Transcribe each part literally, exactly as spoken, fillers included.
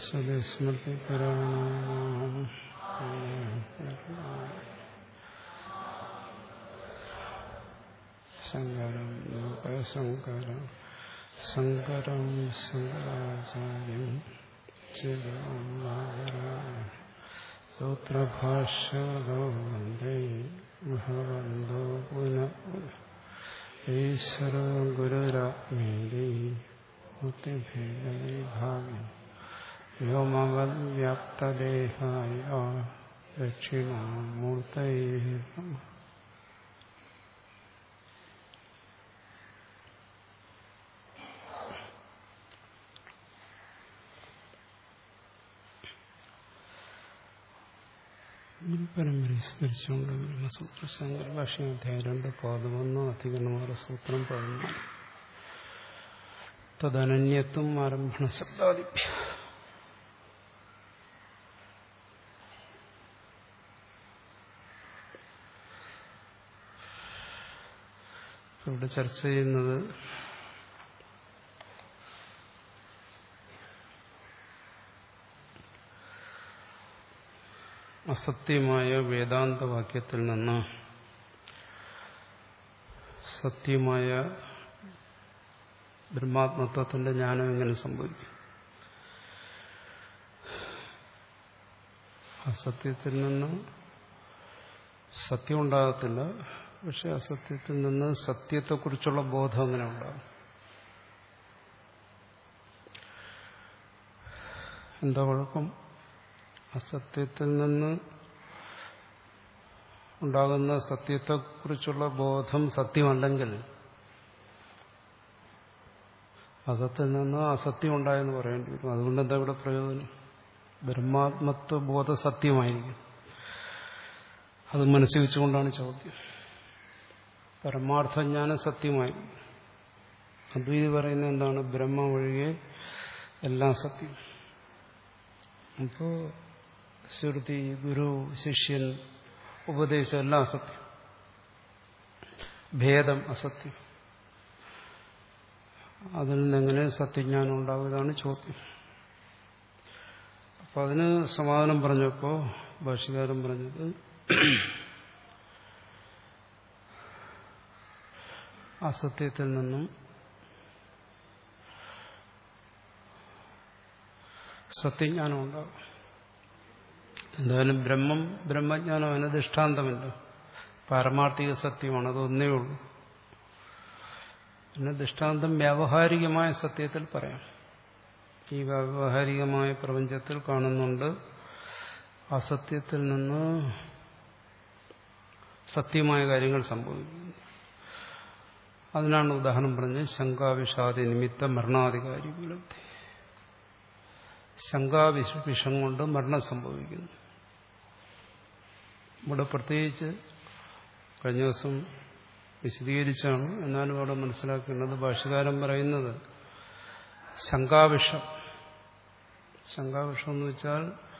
സ്വസ്മൃതിപുരാണം ശങ്കരം ലോകശങ്കരം ശങ്കരം ശങ്കരാചാര്യം സൂത്രഭാഷ്യോ വന്ദേ ഭഗവന്തോ പുനഃ ഈശ്വരോ ഗുരുരാത്മേതി മുക്തിഭേദവിഭാഗം വ്യോമവദ്വ്യാപ്തദേഹായ ദക്ഷിണാമൂർത്തയേ നമഃ. പരമ്പരയെ സ്മരിച്ചുകൊണ്ട് ബ്രഹ്മസൂത്ര ശങ്കര ഭാഷ്യം അധ്യായം രണ്ട് പാദമൊന്ന് അധികരണമാറ സൂത്രം പതിനാല് തദനന്യത്വം ആരംഭണ ശബ്ദാദിഭ്യ. ഇവിടെ ചർച്ച ചെയ്യുന്നത് അസത്യമായ വേദാന്തവാക്യത്തിൽ നിന്ന് സത്യമായ ബ്രഹ്മാത്മത്വത്തിന്റെ ജ്ഞാനം എങ്ങനെ സംഭവിക്കും. അസത്യത്തിൽ നിന്ന് സത്യം ഉണ്ടാകത്തില്ല, പക്ഷെ അസത്യത്തിൽ നിന്ന് സത്യത്തെക്കുറിച്ചുള്ള ബോധം അങ്ങനെ ഉണ്ടാകും. എന്താ കുഴപ്പം? അസത്യത്തിൽ നിന്ന് ഉണ്ടാകുന്ന സത്യത്തെക്കുറിച്ചുള്ള ബോധം സത്യമല്ലെങ്കിൽ അസത്തിൽ നിന്ന് അസത്യം ഉണ്ടായെന്ന് പറയേണ്ടി വരും. അതുകൊണ്ട് എന്താ ഇവിടെ പ്രയോജനം? ബ്രഹ്മാത്മത്വ ബോധ സത്യമായിരിക്കും. അത് മനസ്സിൽ വെച്ചുകൊണ്ടാണ് ചോദ്യം. പരമാർത്ഥജ്ഞാനം സത്യമായി. അദ്വൈതി പറയുന്നത് എന്താണ്? ബ്രഹ്മം ഒഴികെ എല്ലാം സത്യം. അപ്പോ ശ്രുതി, ഗുരു, ശിഷ്യൻ, ഉപദേശം എല്ലാം അസത്യം. ഭേദം അസത്യം. അതിൽ നിന്നെങ്ങനെ സത്യജ്ഞാനം ഉണ്ടാവും? ഇതാണ് ചോദ്യം. അപ്പൊ അതിന് സമാധാനം പറഞ്ഞപ്പോ ഭാഷ്യകാരൻ പറഞ്ഞത് അസത്യത്തിൽ നിന്നും സത്യജ്ഞാനം ഉണ്ടാകും. എന്തായാലും ബ്രഹ്മം ബ്രഹ്മജ്ഞാനം അതിന് ദൃഷ്ടാന്തമല്ല, പാരമാർത്ഥിക സത്യമാണ്, അതൊന്നേ ഉള്ളൂ. പിന്നെ ദൃഷ്ടാന്തം വ്യാവഹാരികമായ സത്യത്തിൽ പറയാം. ഈ വ്യാവഹാരികമായ പ്രപഞ്ചത്തിൽ കാണുന്നുണ്ട് അസത്യത്തിൽ നിന്ന് സത്യമായ കാര്യങ്ങൾ സംഭവിക്കുന്നു. അതിനാണ് ഉദാഹരണം പറഞ്ഞത് ശങ്കാവിഷാദി നിമിത്ത മരണാധികാരി പുലർത്തി. ശങ്കാവിഷം കൊണ്ട് മരണം സംഭവിക്കുന്നു. ഇവിടെ പ്രത്യേകിച്ച് കഴിഞ്ഞ ദിവസം വിശദീകരിച്ചാണ്, എന്നാലും അവിടെ മനസ്സിലാക്കേണ്ടത് ഭാഷ്യകാരൻ പറയുന്നത് ശങ്കാവിഷം. ശങ്കാവിഷം എന്ന് വെച്ചാൽ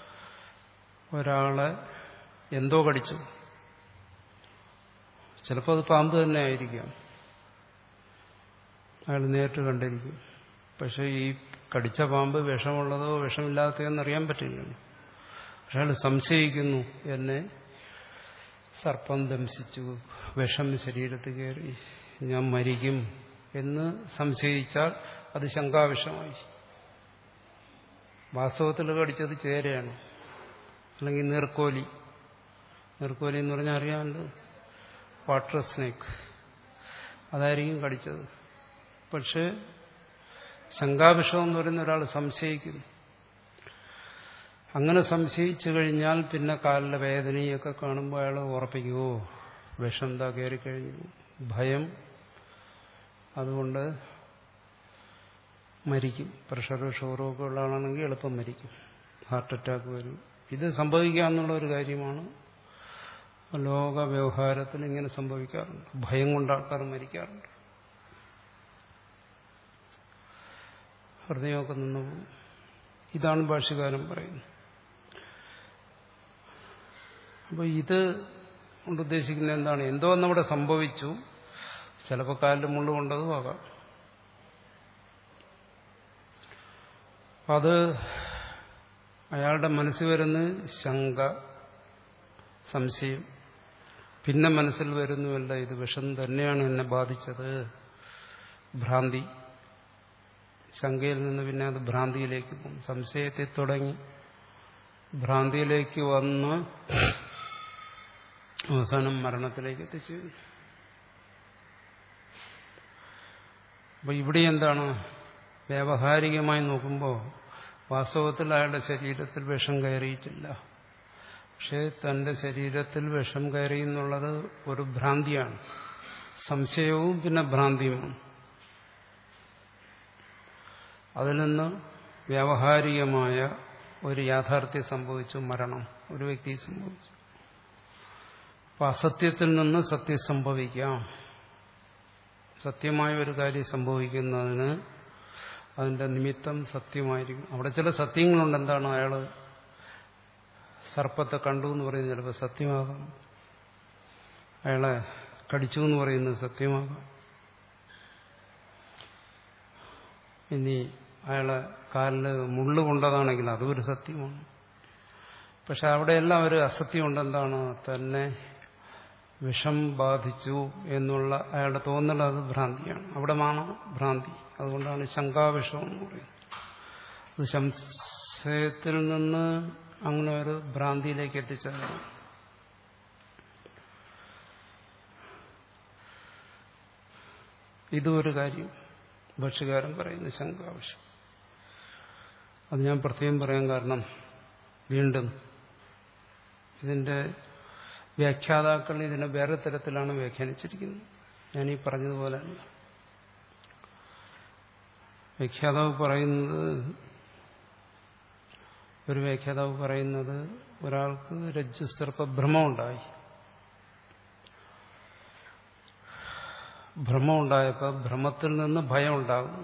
ഒരാളെ എന്തോ കടിച്ചു. ചിലപ്പോൾ അത് പാമ്പ് തന്നെ ആയിരിക്കാം, അയാൾ നേരിട്ട് കണ്ടിരിക്കും. പക്ഷെ ഈ കടിച്ച പാമ്പ് വിഷമുള്ളതോ വിഷമില്ലാത്തതോ എന്നറിയാൻ പറ്റില്ല. പക്ഷെ അയാൾ സംശയിക്കുന്നു, എന്നെ സർപ്പം ദംശിച്ചു, വിഷം ശരീരത്തിൽ കയറി, ഞാൻ മരിക്കും എന്ന് സംശയിച്ചാൽ അത് ശങ്കാവിഷമായി. വാസ്തവത്തിൽ കടിച്ചത് ചേരയാണ്, അല്ലെങ്കിൽ നീർക്കോലി. നീർക്കോലി എന്ന് പറഞ്ഞാൽ അറിയാമല്ലോ, വാട്ടർ സ്നേക്ക്, അതായിരിക്കും കടിച്ചത്. പക്ഷെ ശങ്കാവിഷം എന്ന് പറയുന്ന ഒരാൾ സംശയിക്കുന്നു. അങ്ങനെ സംശയിച്ചു കഴിഞ്ഞാൽ പിന്നെ കാലിലെ വേദനയൊക്കെ കാണുമ്പോൾ അയാൾ ഉറപ്പിക്കുമോ വിഷം എന്താ കയറിക്കഴിഞ്ഞു, ഭയം, അതുകൊണ്ട് മരിക്കും. പ്രഷർ ഷുഗറൊക്കെ ഉള്ള ആളാണെങ്കിൽ എളുപ്പം മരിക്കും, ഹാർട്ട് അറ്റാക്ക് വരും. ഇത് സംഭവിക്കാമെന്നുള്ള ഒരു കാര്യമാണ്. ലോക വ്യവഹാരത്തിൽ ഇങ്ങനെ സംഭവിക്കാറുണ്ട്. ഭയം കൊണ്ട് ആൾക്കാർ മരിക്കാറുണ്ട്. ഹൃദയമൊക്കെ നിന്നു പോകും. ഇതാണ് ഭാഷ്യകാരൻ പറയുന്നത്. അപ്പൊ ഇത് കൊണ്ട് ഉദ്ദേശിക്കുന്നത് എന്താണ്? എന്തോ നമ്മുടെ സംഭവിച്ചു, ചിലപ്പോൾ കാലിൽ മുള്ളു കൊണ്ടതും ആകാം. അത് അയാളുടെ മനസ്സിൽ വരുന്ന ശങ്ക, സംശയം. പിന്നെ മനസ്സിൽ വരുന്നുവല്ല, ഇത് വിഷം തന്നെയാണ് എന്നെ ബാധിച്ചത്, ഭ്രാന്തി. ശങ്കയിൽ നിന്ന് പിന്നെ അത് ഭ്രാന്തിയിലേക്ക് പോകും. സംശയത്തിൽ തുടങ്ങി ഭ്രാന്തിയിലേക്ക് വന്ന് അവസാനം മരണത്തിലേക്ക് എത്തിച്ചു. അപ്പൊ ഇവിടെ എന്താണ്, വ്യാവഹാരികമായി നോക്കുമ്പോൾ വാസ്തവത്തിൽ അയാളുടെ ശരീരത്തിൽ വിഷം കയറിയിട്ടില്ല. പക്ഷെ തന്റെ ശരീരത്തിൽ വിഷം കയറി എന്നുള്ളത് ഒരു ഭ്രാന്തിയാണ്. സംശയവും പിന്നെ ഭ്രാന്തിയുമാണ്. അതിൽ നിന്ന് വ്യാവഹാരികമായ ഒരു യാഥാർത്ഥ്യം സംഭവിച്ചു, മരണം ഒരു വ്യക്തി സംഭവിച്ചു. അപ്പൊ അസത്യത്തിൽ നിന്ന് സത്യം സംഭവിക്കാം. സത്യമായ ഒരു കാര്യം സംഭവിക്കുന്നതിന് അതിന്റെ നിമിത്തം സത്യമായിരിക്കും. അവിടെ ചില സത്യങ്ങളുണ്ട്. എന്താണ്, അയാള് സർപ്പത്തെ കണ്ടു എന്ന് പറയുന്നത് ചിലപ്പോൾ സത്യമാകാം, അയാളെ കടിച്ചു എന്ന് പറയുന്നത് സത്യമാകാം, ഇനി അയാളെ കാലിൽ മുള്ളു കൊണ്ടതാണെങ്കിൽ അതും ഒരു സത്യമാണ്. പക്ഷെ അവിടെയെല്ലാം ഒരു അസത്യമുണ്ട്. എന്താണ്, തന്നെ വിഷം ബാധിച്ചു എന്നുള്ള അയാളുടെ തോന്നൽ, അത് ഭ്രാന്തിയാണ്. അവിടെ മാണ് ഭ്രാന്തി. അതുകൊണ്ടാണ് ശങ്കാവിഷം എന്ന് പറയുന്നത്. അത് സംശയത്തിൽ നിന്ന് അങ്ങനെ ഒരു ഭ്രാന്തിയിലേക്ക് എത്തിച്ചതാണ്. ഇതും ഒരു കാര്യം ഭക്ഷ്യകാരൻ പറയുന്ന ശങ്കാവിഷം. അത് ഞാൻ പ്രത്യേകം പറയാൻ കാരണം, വീണ്ടും ഇതിന്റെ വ്യാഖ്യാതാക്കൾ ഇതിനെ വേറെ തരത്തിലാണ് വ്യാഖ്യാനിച്ചിരിക്കുന്നത്. ഞാനീ പറഞ്ഞതുപോലെ അല്ല. വ്യാഖ്യാതാവ് പറയുന്നത് ഒരു വ്യാഖ്യാതാവ് പറയുന്നത് ഒരാൾക്ക് രജ്ജുസർപ്പ ഭ്രമമുണ്ടായി. ഭ്രമമുണ്ടായപ്പോൾ ഭ്രമത്തിൽ നിന്ന് ഭയം ഉണ്ടാകും.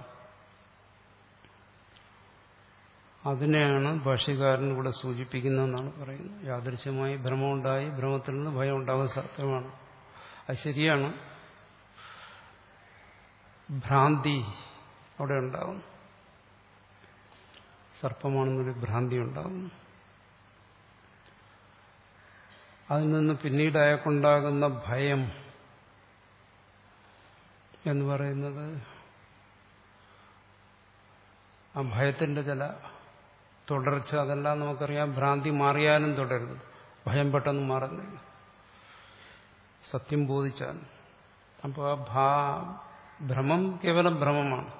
അതിനെയാണ് ഭാഷ്യകാരൻ ഇവിടെ സൂചിപ്പിക്കുന്നതെന്നാണ് പറയുന്നത്. യാദൃശ്യമായി ഭ്രമമുണ്ടായി, ഭ്രമത്തിൽ നിന്ന് ഭയം ഉണ്ടാകുന്ന സത്യമാണ്. അത് ശരിയാണ്. ഭ്രാന്തി അവിടെ ഉണ്ടാകും. സർപ്പമാണെന്നൊരു ഭ്രാന്തി ഉണ്ടാകുന്നു. അതിൽ നിന്ന് പിന്നീട് അയാൾക്കുണ്ടാകുന്ന ഭയം എന്ന് പറയുന്നത് ആ ഭയത്തിന്റെ ചില തുടർച്ച, അതെല്ലാം നമുക്കറിയാം. ഭ്രാന്തി മാറിയാലും തുടരുന്നു, ഭയം പെട്ടെന്ന് മാറുന്നില്ല, സത്യം ബോധിച്ചാൽ. അപ്പോൾ ആ ഭാ ഭ്രമം കേവലം ഭ്രമമാണ്.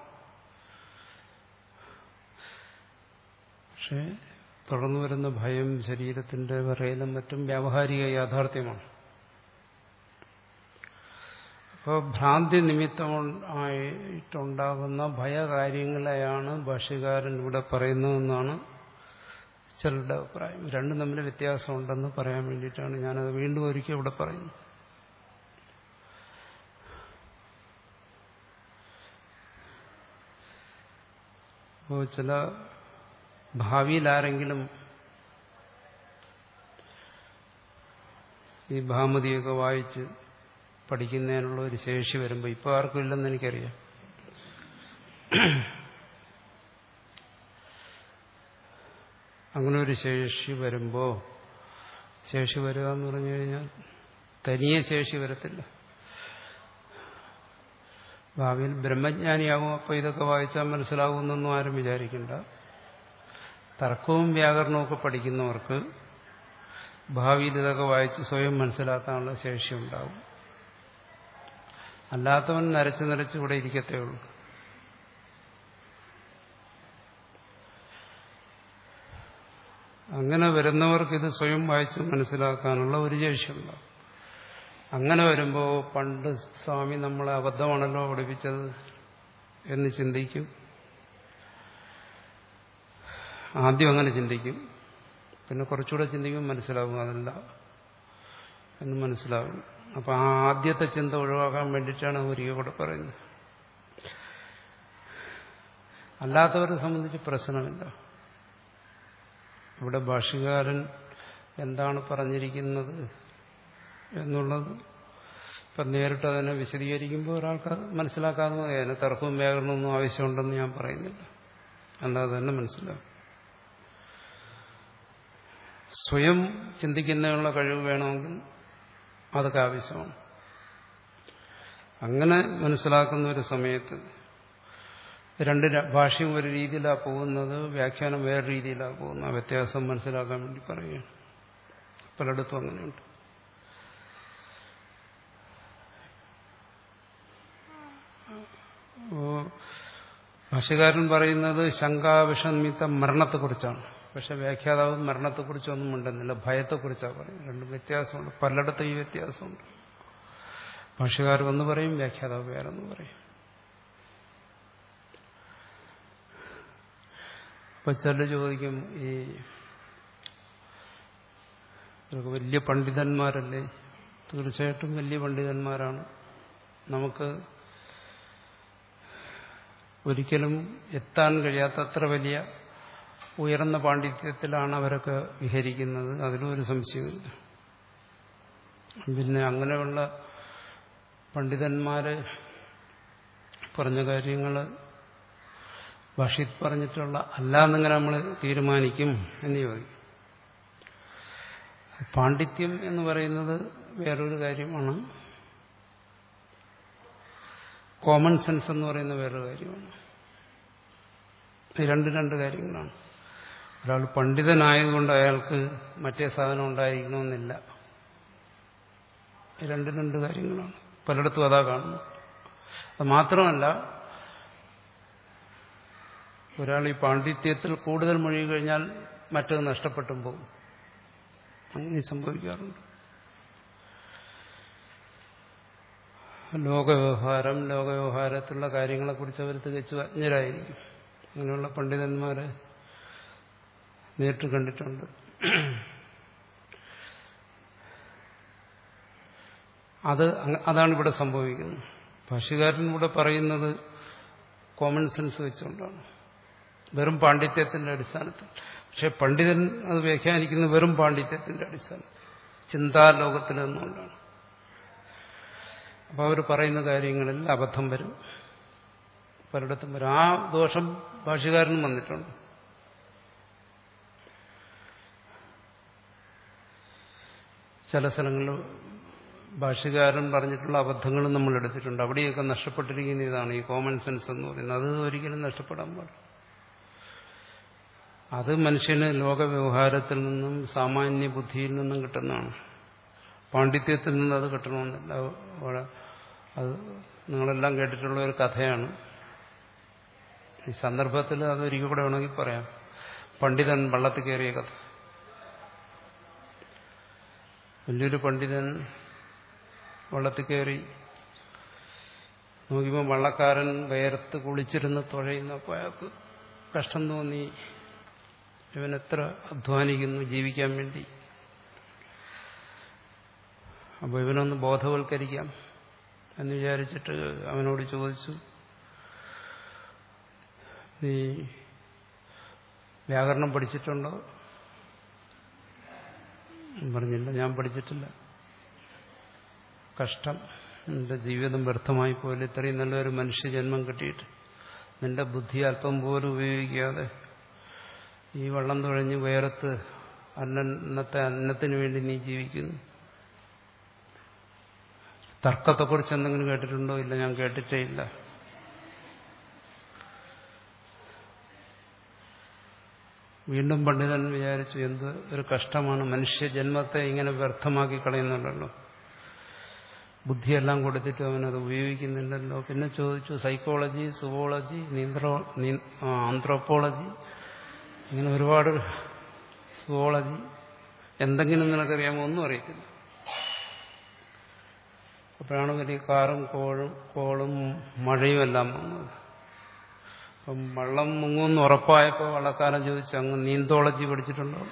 പക്ഷെ തുടർന്നു വരുന്ന ഭയം ശരീരത്തിന്റെ വിറയലും മറ്റും വ്യാവഹാരിക യാഥാർത്ഥ്യമാണ്. അപ്പോൾ ഭ്രാന്തി നിമിത്തമായിട്ടുണ്ടാകുന്ന ഭയകാര്യങ്ങളെയാണ് ഭാഷ്യകാരൻ ഇവിടെ പറയുന്നതെന്നാണ് ചിലരുടെ അഭിപ്രായം. രണ്ടും തമ്മിൽ വ്യത്യാസമുണ്ടെന്ന് പറയാൻ വേണ്ടിയിട്ടാണ് ഞാനത് വീണ്ടും ഒരിക്കൽ ഇവിടെ പറയുന്നത്. അപ്പോൾ ചില ഭാവിയിൽ ആരെങ്കിലും ഈ ഭാമതിയൊക്കെ വായിച്ച് പഠിക്കുന്നതിനുള്ള ഒരു ശേഷി വരുമ്പോൾ, ഇപ്പോൾ ആർക്കും ഇല്ലെന്ന് എനിക്കറിയാം, അങ്ങനെ ഒരു ശേഷി വരുമ്പോൾ, ശേഷി വരിക എന്ന് പറഞ്ഞു കഴിഞ്ഞാൽ തനിയെ ശേഷി വരത്തില്ല. ഭാവിയിൽ ബ്രഹ്മജ്ഞാനിയാകും. അപ്പോൾ ഇതൊക്കെ വായിച്ചാൽ മനസ്സിലാകുമെന്നൊന്നും ആരും വിചാരിക്കണ്ട. തർക്കവും വ്യാകരണവും ഒക്കെ പഠിക്കുന്നവർക്ക് ഭാവിയിൽ ഇതൊക്കെ വായിച്ച് സ്വയം മനസ്സിലാക്കാനുള്ള ശേഷി ഉണ്ടാവും. അല്ലാത്തവൻ നരച്ച് നരച്ച് ഇവിടെ ഇരിക്കത്തേ ഉള്ളൂ. അങ്ങനെ വരുന്നവർക്ക് ഇത് സ്വയം വായിച്ച് മനസ്സിലാക്കാനുള്ള ഒരു ശേഷിയുണ്ടാവും. അങ്ങനെ വരുമ്പോൾ പണ്ട് സ്വാമി നമ്മളെ അബദ്ധമാണല്ലോ പഠിപ്പിച്ചത് എന്ന് ചിന്തിക്കും. ആദ്യം അങ്ങനെ ചിന്തിക്കും. പിന്നെ കുറച്ചുകൂടെ ചിന്തിക്കും, മനസ്സിലാകും അതല്ല എന്ന് മനസ്സിലാകും. അപ്പം ആ ആദ്യത്തെ ചിന്ത ഒഴിവാക്കാൻ വേണ്ടിയിട്ടാണ് ഒരിക്കൽ കൂടെ പറയുന്നത്. അല്ലാത്തവരെ സംബന്ധിച്ച് പ്രശ്നമില്ല. ഇവിടെ ഭാഷ്യകാരൻ എന്താണ് പറഞ്ഞിരിക്കുന്നത് എന്നുള്ളത് ഇപ്പം നേരിട്ട് അതിനെ വിശദീകരിക്കുമ്പോൾ ഒരാൾക്ക് മനസ്സിലാക്കാതെ മതി. അതിന് തർക്കവും വ്യാകരണമൊന്നും ആവശ്യമുണ്ടെന്ന് ഞാൻ പറയുന്നില്ല. അല്ലാതെ തന്നെ മനസ്സിലാക്കും. സ്വയം ചിന്തിക്കുന്നതിനുള്ള കഴിവ് വേണമെങ്കിൽ അതൊക്കെ ആവശ്യമാണ്. അങ്ങനെ മനസ്സിലാക്കുന്ന ഒരു സമയത്ത് രണ്ട് ഭാഷയും ഒരു രീതിയിലാണ് പോകുന്നത്, വ്യാഖ്യാനം വേറെ രീതിയിലാണ് പോകുന്നത്. ആ വ്യത്യാസം മനസ്സിലാക്കാൻ വേണ്ടി പറയുകയാണ്. പലയിടത്തും അങ്ങനെയുണ്ട്. ഭാഷ്യകാരൻ പറയുന്നത് ശങ്കാവിഷമിത്ത മരണത്തെക്കുറിച്ചാണ്. പക്ഷെ വ്യാഖ്യാതാവ് മരണത്തെക്കുറിച്ചൊന്നും ഉണ്ടെന്നില്ല, ഭയത്തെക്കുറിച്ചാണ് പറയുന്നത്. രണ്ടും വ്യത്യാസമുണ്ട്. പലയിടത്തും ഈ വ്യത്യാസമുണ്ട്. ഭാഷ്യകാരൻ ഒന്ന് പറയും, വ്യാഖ്യാതാവ് വേറൊന്ന് പറയും. അപ്പൊ ചിലർ ചോദിക്കും, ഈ ഇവരൊക്കെ വലിയ പണ്ഡിതന്മാരല്ലേ? തീർച്ചയായിട്ടും വലിയ പണ്ഡിതന്മാരാണ്. നമുക്ക് ഒരിക്കലും എത്താൻ കഴിയാത്തത്ര വലിയ ഉയർന്ന പാണ്ഡിത്യത്തിലാണ് അവരൊക്കെ വിഹരിക്കുന്നത്. അതിലൊരു സംശയമില്ല. പിന്നെ അങ്ങനെയുള്ള പണ്ഡിതന്മാര് പറഞ്ഞ കാര്യങ്ങൾ ഭാഷയിൽ പറഞ്ഞിട്ടുള്ള അല്ലാന്നിങ്ങനെ നമ്മൾ തീരുമാനിക്കും എന്ന് ചോദിക്കും. പാണ്ഡിത്യം എന്ന് പറയുന്നത് വേറൊരു കാര്യമാണ്, കോമൺ സെൻസ് എന്ന് പറയുന്ന വേറൊരു കാര്യമാണ്. രണ്ട് രണ്ട് കാര്യങ്ങളാണ്. ഒരാൾ പണ്ഡിതനായതുകൊണ്ട് അയാൾക്ക് മറ്റേ സാധനം ഉണ്ടായിരിക്കണമെന്നില്ല. രണ്ട് രണ്ട് കാര്യങ്ങളാണ്. പലയിടത്തും അതാ കാണുന്നു. അത് മാത്രമല്ല, ഒരാൾ ഈ പാണ്ഡിത്യത്തിൽ കൂടുതൽ മുഴുകി കഴിഞ്ഞാൽ മറ്റത് നഷ്ടപ്പെട്ടും പോകും. അങ്ങനെ സംഭവിക്കാറുണ്ട്. ലോകവ്യവഹാരം ലോകവ്യവഹാരത്തിലുള്ള കാര്യങ്ങളെക്കുറിച്ച് അവർ തികച്ചും അജ്ഞരായിരിക്കും. അങ്ങനെയുള്ള പണ്ഡിതന്മാരെ നേരിട്ട് കണ്ടിട്ടുണ്ട്. അത് അതാണ് ഇവിടെ സംഭവിക്കുന്നത്. ഭാഷ്യകാരൻ ഇവിടെ പറയുന്നത് കോമൺ സെൻസ് വെച്ചുകൊണ്ടാണ്, വെറും പാണ്ഡിത്യത്തിന്റെ അടിസ്ഥാനത്തിൽ. പക്ഷെ പണ്ഡിതൻ അത് വ്യാഖ്യാനിക്കുന്നത് വെറും പാണ്ഡിത്യത്തിന്റെ അടിസ്ഥാനത്തിൽ, ചിന്താലോകത്തിൽ നിന്നുകൊണ്ടാണ്. അപ്പോൾ അവർ പറയുന്ന കാര്യങ്ങളിൽ അബദ്ധം വരും, പലയിടത്തും വരും. ആ ദോഷം ഭാഷ്യകാരനും വന്നിട്ടുണ്ട്. ചില സ്ഥലങ്ങളിൽ ഭാഷ്യകാരൻ പറഞ്ഞിട്ടുള്ള അബദ്ധങ്ങളും നമ്മൾ എടുത്തിട്ടുണ്ട്. അവിടെയൊക്കെ നഷ്ടപ്പെട്ടിരിക്കുന്ന ഇതാണ് ഈ കോമൺ സെൻസ് എന്ന് പറയുന്നത്. അത് ഒരിക്കലും നഷ്ടപ്പെടാൻ പാടില്ല. അത് മനുഷ്യന് ലോകവ്യവഹാരത്തിൽ നിന്നും സാമാന്യ ബുദ്ധിയിൽ നിന്നും കിട്ടുന്നതാണ്. പാണ്ഡിത്യത്തിൽ നിന്ന് അത് കിട്ടണമെന്നില്ല. അത് നിങ്ങളെല്ലാം കേട്ടിട്ടുള്ള ഒരു കഥയാണ്. ഈ സന്ദർഭത്തിൽ അതൊരിക്കൽ കൂടെ വേണമെങ്കിൽ പറയാം. പണ്ഡിതൻ വള്ളത്തിൽ കയറിയ കഥ. വലിയൊരു പണ്ഡിതൻ വള്ളത്തിൽ കയറി നോക്കിയപ്പോൾ വള്ളക്കാരൻ വേർത്ത് കുളിച്ചിരുന്ന് തുഴയുന്നപ്പോൾ അയാൾക്ക് കഷ്ടം തോന്നി. ഇവനെത്ര അധ്വാനിക്കുന്നു ജീവിക്കാൻ വേണ്ടി. അപ്പോൾ ഇവനൊന്ന് ബോധവൽക്കരിക്കാം എന്ന് വിചാരിച്ചിട്ട് അവനോട് ചോദിച്ചു, നീ വ്യാകരണം പഠിച്ചിട്ടുണ്ടോ? പറഞ്ഞില്ല, ഞാൻ പഠിച്ചിട്ടില്ല. കഷ്ടം, നിന്റെ ജീവിതം വ്യർത്ഥമായി പോലെ. ഇത്രയും നല്ലൊരു മനുഷ്യജന്മം കിട്ടിയിട്ട് നിന്റെ ബുദ്ധി അല്പം പോലും ഉപയോഗിക്കാതെ ഈ വള്ളം തുഴഞ്ഞ് വേറത്ത് അന്നത്തെ അന്നത്തിന് വേണ്ടി നീ ജീവിക്കുന്നു. തർക്കത്തെക്കുറിച്ച് എന്തെങ്കിലും കേട്ടിട്ടുണ്ടോ? ഇല്ല, ഞാൻ കേട്ടിട്ടേ ഇല്ല. വീണ്ടും പണ്ഡിതൻ വിചാരിച്ചു, എന്ത് ഒരു കഷ്ടമാണ്, മനുഷ്യജന്മത്തെ ഇങ്ങനെ വ്യർത്ഥമാക്കി കളയുന്നുണ്ടല്ലോ, ബുദ്ധിയെല്ലാം കൊടുത്തിട്ട് അവനത് ഉപയോഗിക്കുന്നില്ലല്ലോ. പിന്നെ ചോദിച്ചു, സൈക്കോളജി, സുവോളജി, നീന്ത്രോ ആന്ത്രോപ്പോളജി, ഇങ്ങനെ ഒരുപാട് സുവോളജി, എന്തെങ്കിലും നിനക്കറിയാമോ? ഒന്നും അറിയത്തില്ല. അപ്പോഴാണ് വലിയ കാറും കോഴും കോളും മഴയും എല്ലാം വന്നത്. അപ്പം വള്ളം മുങ്ങുമെന്ന് ഉറപ്പായപ്പോൾ വള്ളക്കാരൻ ചോദിച്ചു, അങ്ങ് നീന്തോളജി പഠിച്ചിട്ടുണ്ടോ?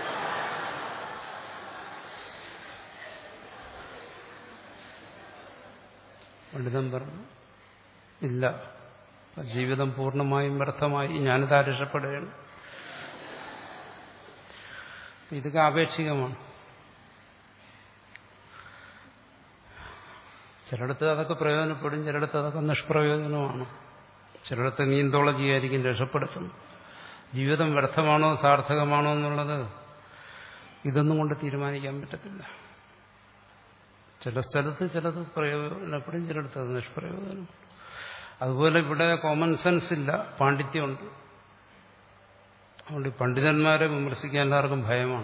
പണ്ഡിതൻ പറഞ്ഞു, ഇല്ല, ജീവിതം പൂർണ്ണമായും വ്യർത്ഥമായി, ഞാനിതാ രക്ഷപ്പെടുകയാണ്. ഇതൊക്കെ ആപേക്ഷികമാണ്. ചിലയിടത്ത് അതൊക്കെ പ്രയോജനപ്പെടും, ചിലയിടത്ത് അതൊക്കെ നിഷ്പ്രയോജനമാണ്. ചിലയിടത്ത് നീന്തോളജിയായിരിക്കും രക്ഷപ്പെടുത്തുന്നത്. ജീവിതം വ്യർത്ഥമാണോ സാർത്ഥകമാണോ എന്നുള്ളത് ഇതൊന്നും കൊണ്ട് തീരുമാനിക്കാൻ പറ്റത്തില്ല. ചില സ്ഥലത്ത് ചിലത് പ്രയോജനപ്പെടും, ചിലടത്ത് അത് നിഷ്പ്രയോജനം. അതുപോലെ ഇവിടെ കോമൺ സെൻസ് ഇല്ല, പാണ്ഡിത്യമുണ്ട്. അതുകൊണ്ട് പണ്ഡിതന്മാരെ വിമർശിക്കാൻ എല്ലാവർക്കും ഭയമാണ്.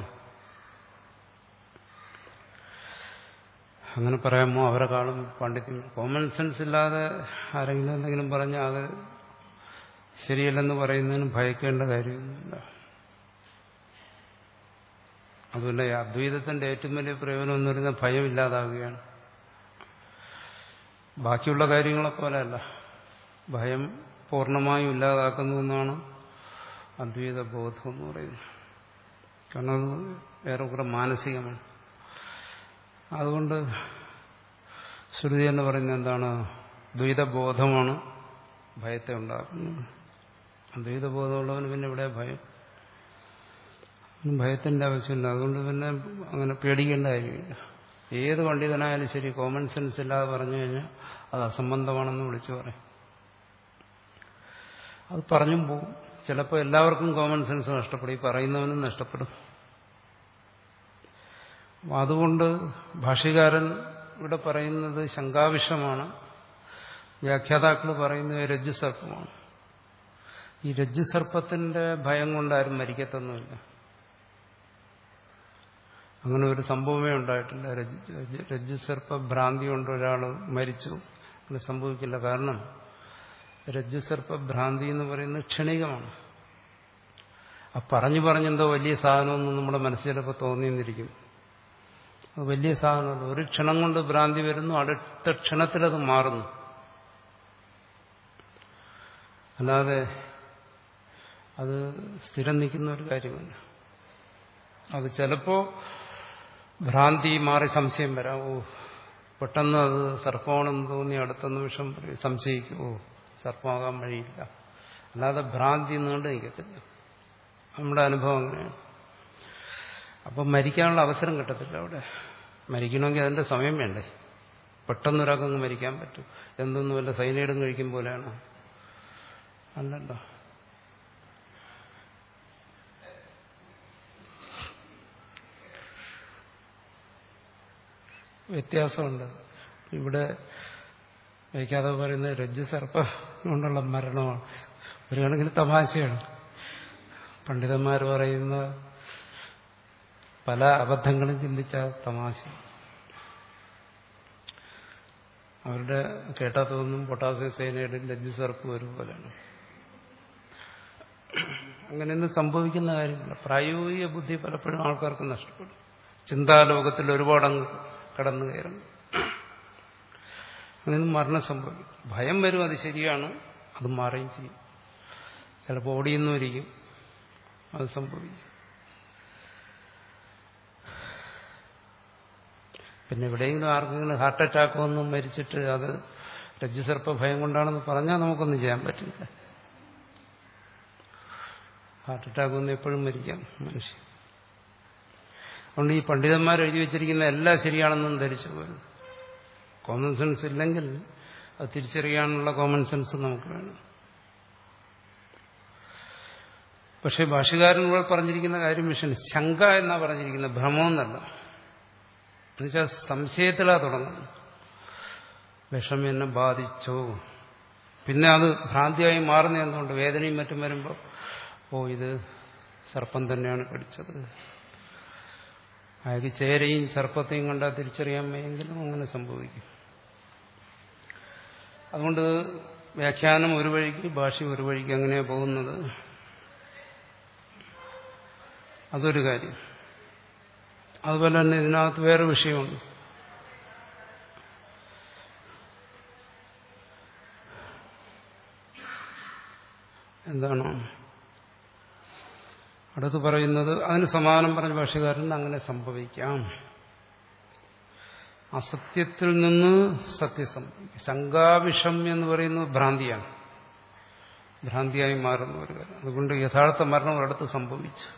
അങ്ങനെ പറയാമോ, അവരെ കാണും പാണ്ഡിത്യം. കോമൺ സെൻസ് ഇല്ലാതെ ആരെങ്കിലും എന്തെങ്കിലും പറഞ്ഞാൽ അത് ശരിയല്ലെന്ന് പറയുന്നതിന് ഭയക്കേണ്ട കാര്യമൊന്നുമില്ല. അതുപോലെ അദ്വൈതത്തിന്റെ ഏറ്റവും വലിയ പ്രയോജനം എന്ന് പറയുന്നത് ഭയം ഇല്ലാതാകുകയാണ്. ബാക്കിയുള്ള കാര്യങ്ങളെ പോലെയല്ല, ഭയം പൂർണ്ണമായും ഇല്ലാതാക്കുന്നു എന്നാണ് അദ്വൈത ബോധം എന്ന് പറയുന്നത്. കാരണം അത് ഏറെക്കുറെ മാനസികമാണ്. അതുകൊണ്ട് ശ്രുതി എന്ന് പറയുന്നത് എന്താണ്? ദ്വൈതബോധമാണ് ഭയത്തെ ഉണ്ടാക്കുന്നത്. അദ്വൈതബോധമുള്ളവന് പിന്നെ ഇവിടെ ഭയം, ഭയത്തിന്റെ ആവശ്യമില്ല. അതുകൊണ്ട് പിന്നെ അങ്ങനെ പേടിക്കേണ്ട കാര്യമില്ല. ഏത് പണ്ഡിതനായാലും ശരി, കോമൺ സെൻസ് ഇല്ലാതെ പറഞ്ഞു കഴിഞ്ഞാൽ അത് അസംബന്ധമാണെന്ന് വിളിച്ചു പറയും. അത് പറഞ്ഞും പോവും. ചിലപ്പോൾ എല്ലാവർക്കും കോമൺ സെൻസ് നഷ്ടപ്പെടും, ഈ പറയുന്നവനും നഷ്ടപ്പെടും. അതുകൊണ്ട് ഭാഷ്യകാരൻ ഇവിടെ പറയുന്നത് ശങ്കാവിഷമാണ്, വ്യാഖ്യാതാക്കൾ പറയുന്നത് രജ്ജുസർപ്പമാണ്. ഈ രജ്ജുസർപ്പത്തിന്റെ ഭയം കൊണ്ടാരും മരിക്കത്തൊന്നുമില്ല. അങ്ങനെ ഒരു സംഭവമേ ഉണ്ടായിട്ടില്ല. രജ്ജുസർപ്പ ഭ്രാന്തി കൊണ്ട് ഒരാൾ മരിച്ചു, അങ്ങനെ സംഭവിക്കില്ല. കാരണം രജ്ജുസർപ്പ ഭ്രാന്തി എന്ന് പറയുന്നത് ക്ഷണികമാണ്. ആ പറഞ്ഞു പറഞ്ഞെന്തോ വലിയ സാധനമൊന്നും നമ്മുടെ മനസ്സിൽ ചിലപ്പോൾ തോന്നിയെന്നിരിക്കും. അത് വലിയ സാധനമല്ല. ഒരു ക്ഷണം കൊണ്ട് ഭ്രാന്തി വരുന്നു, അടുത്ത ക്ഷണത്തിലത് മാറുന്നു. അല്ലാതെ അത് സ്ഥിരം നിൽക്കുന്ന ഒരു കാര്യമല്ല. അത് ചിലപ്പോ ഭ്രാന്തി മാറി സംശയം വരാം. ഓ, പെട്ടെന്ന് അത് സർപ്പമാണെന്ന് തോന്നി അടുത്ത നിമിഷം സംശയിക്കും, ഓ സർപ്പമാകാൻ വഴിയില്ല. അല്ലാതെ ഭ്രാന്തി നീണ്ടു നിൽക്കത്തില്ല. നമ്മുടെ അനുഭവം അങ്ങനെയാണ്. അപ്പം മരിക്കാനുള്ള അവസരം കിട്ടത്തില്ല. അവിടെ മരിക്കണമെങ്കിൽ അതിന്റെ സമയം വേണ്ടേ? പെട്ടെന്നൊരാൾക്കങ്ങ് മരിക്കാൻ പറ്റും. എന്തൊന്നും വല്ല സൈനൈഡും കഴിക്കും പോലെയാണോ? അല്ലല്ലോ. വ്യത്യാസമുണ്ട്. ഇവിടെ വയ്ക്കാതെ പറയുന്ന രജ്ജു സർപ്പം കൊണ്ടുള്ള മരണമാണ്. ഒരു കണക്കിന് തമാശയാണ്. പണ്ഡിതന്മാർ പറയുന്ന പല അബദ്ധങ്ങളും ചിന്തിച്ച തമാശ. അവരുടെ കേട്ടാത്തൊന്നും പൊട്ടാസ്യം സൈനൈഡ് രജ്ജു സർപ്പ് വരും പോലെയാണ്. അങ്ങനെയൊന്നും സംഭവിക്കുന്ന കാര്യമില്ല. പ്രായോഗിക ബുദ്ധി പലപ്പോഴും ആൾക്കാർക്ക് നഷ്ടപ്പെടും. ചിന്താലോകത്തിൽ ഒരുപാട് അങ്ങ് കടന്നു കയറുന്നു. അങ്ങനെയൊന്നും മരണം സംഭവിക്കും. ഭയം വരും, അത് ശരിയാണ്. അത് മാറുകയും ചെയ്യും. ചിലപ്പോൾ ഓടിയെന്നുമിരിക്കും, അത് സംഭവിക്കും. പിന്നെ എവിടെയെങ്കിലും ആർക്കെങ്കിലും ഹാർട്ട് അറ്റാക്ക് ഒന്നും മരിച്ചിട്ട് അത് രജ്ജുസർപ്പ ഭയം കൊണ്ടാണെന്ന് പറഞ്ഞാൽ നമുക്കൊന്നും ചെയ്യാൻ പറ്റില്ല. ഹാർട്ട് അറ്റാക്ക് ഒന്നും എപ്പോഴും മരിക്കാം മനുഷ്യൻ. അതുകൊണ്ട് ഈ പണ്ഡിതന്മാർ എഴുതി വെച്ചിരിക്കുന്ന എല്ലാം ശരിയാണെന്നും ധരിച്ചു പോലും. കോമൺ സെൻസ് ഇല്ലെങ്കിൽ അത് തിരിച്ചറിയാനുള്ള കോമൺ സെൻസ് നമുക്ക് വേണം. പക്ഷെ ഭാഷ്യകാരൻ ഇവിടെ പറഞ്ഞിരിക്കുന്ന കാര്യം വിഷയം ശങ്ക എന്നാ പറഞ്ഞിരിക്കുന്നത്, ഭ്രമമെന്നല്ല. എന്നുവെച്ചാൽ സംശയത്തിലാ തുടങ്ങുന്നത്. വിഷം എന്നെ ബാധിച്ചോ, പിന്നെ അത് ഭ്രാന്തിയായി മാറുന്ന എന്തുകൊണ്ട്? വേദനയും മറ്റും വരുമ്പോൾ ഓ ഇത് സർപ്പം തന്നെയാണ് കടിച്ചത്. അയാൾക്ക് ചേരയും സർപ്പത്തെയും കണ്ടാൽ തിരിച്ചറിയാൻ വയ്യെങ്കിലും അങ്ങനെ സംഭവിക്കും. അതുകൊണ്ട് വ്യാഖ്യാനം ഒരു വഴിക്ക്, ഭാഷ്യം ഒരു വഴിക്ക്, അങ്ങനെയാണ് പോകുന്നത്. അതൊരു കാര്യം. അതുപോലെ തന്നെ ഇതിനകത്ത് വേറെ വിഷയമുണ്ട്. എന്താണോ അടുത്ത് പറയുന്നത്? അതിന് സമാധാനം പറഞ്ഞ ഭാഷ്യകാരൻ അങ്ങനെ സംഭവിക്കാം. അസത്യത്തിൽ നിന്ന് സത്യസം. ശങ്കാവിഷം എന്ന് പറയുന്നത് ഭ്രാന്തിയാണ്, ഭ്രാന്തിയായി മാറുന്ന ഒരു കാര്യം. അതുകൊണ്ട് യഥാർത്ഥ മരണം ഒരിടത്ത് സംഭവിച്ചു.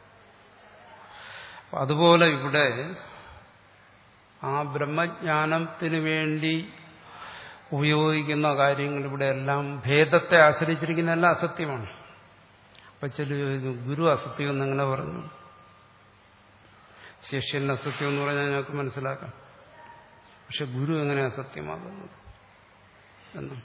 അതുപോലെ ഇവിടെ ആ ബ്രഹ്മജ്ഞാനത്തിന് വേണ്ടി ഉപയോഗിക്കുന്ന കാര്യങ്ങൾ ഇവിടെ എല്ലാം ഭേദത്തെ ആശ്രയിച്ചിരിക്കുന്ന എല്ലാം അസത്യമാണ്. അപ്പൊ ചില ഗുരു അസത്യം എന്നെങ്ങനെ പറഞ്ഞു? ശിഷ്യൻ അസത്യം എന്ന് പറഞ്ഞാൽ ഞങ്ങൾക്ക് മനസ്സിലാക്കാം. പക്ഷെ ഗുരു എങ്ങനെ അസത്യമാകുന്നത് എന്ന്,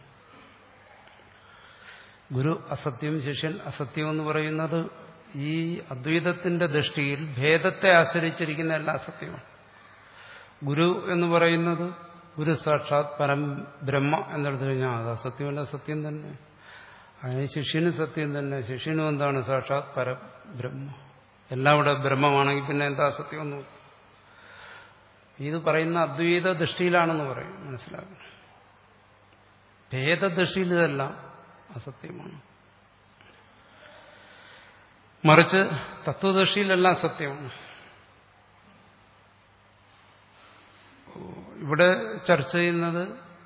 ഗുരു അസത്യം ശിഷ്യൻ അസത്യം എന്ന് പറയുന്നത് ഈ അദ്വൈതത്തിന്റെ ദൃഷ്ടിയിൽ ഭേദത്തെ ആശ്രയിച്ചിരിക്കുന്ന എല്ലാ അസത്യമാണ്. ഗുരു എന്ന് പറയുന്നത് ഗുരു സാക്ഷാത് പരം ബ്രഹ്മ എന്നെടുത്തു കഴിഞ്ഞാൽ അത് അസത്യമല്ല, സത്യം തന്നെ. അതിന് ശിഷ്യന് സത്യം തന്നെ, ശിഷ്യനും എന്താണ് സാക്ഷാത് പരബ്രഹ്മ. എല്ലാം ഇവിടെ ബ്രഹ്മമാണെങ്കിൽ പിന്നെ എന്താ അസത്യം എന്ന് നോക്കും. ഇത് പറയുന്ന അദ്വൈത ദൃഷ്ടിയിലാണെന്ന് പറയും, മനസ്സിലാക്കണം. ഭേദദൃഷ്ടിയിൽ ഇതെല്ലാം അസത്യമാണ്. മറിച്ച് തത്വദൃഷ്ടിയിലെല്ലാം സത്യമാണ്. ഇവിടെ ചർച്ച ചെയ്യുന്നത്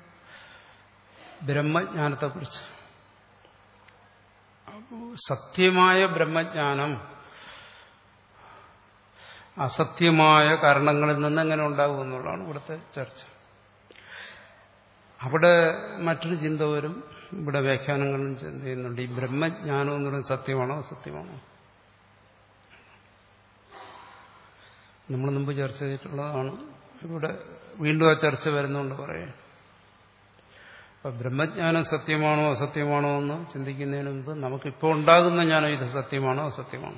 ബ്രഹ്മജ്ഞാനത്തെക്കുറിച്ച്. സത്യമായ ബ്രഹ്മജ്ഞാനം അസത്യമായ കാരണങ്ങളിൽ നിന്ന് എങ്ങനെ ഉണ്ടാകും എന്നുള്ളതാണ് ഇവിടുത്തെ ചർച്ച. അവിടെ മറ്റൊരു ചിന്ത വരും, ഇവിടെ വ്യാഖ്യാനങ്ങളും ചിന്ത ചെയ്യുന്നുണ്ട്. ഈ ബ്രഹ്മജ്ഞാനം എന്ന് പറയുന്നത് സത്യമാണോ അസത്യമാണോ? നമ്മൾ മുമ്പ് ചർച്ച ചെയ്തിട്ടുള്ളതാണ്. ഇവിടെ വീണ്ടും ആ ചർച്ച വരുന്നുകൊണ്ട് പറയാം. അപ്പൊ ബ്രഹ്മജ്ഞാനം സത്യമാണോ അസത്യമാണോ എന്ന് ചിന്തിക്കുന്നതിന് മുമ്പ് നമുക്കിപ്പോൾ ഉണ്ടാകുന്ന ജ്ഞാനം ഇത് സത്യമാണോ അസത്യമാണോ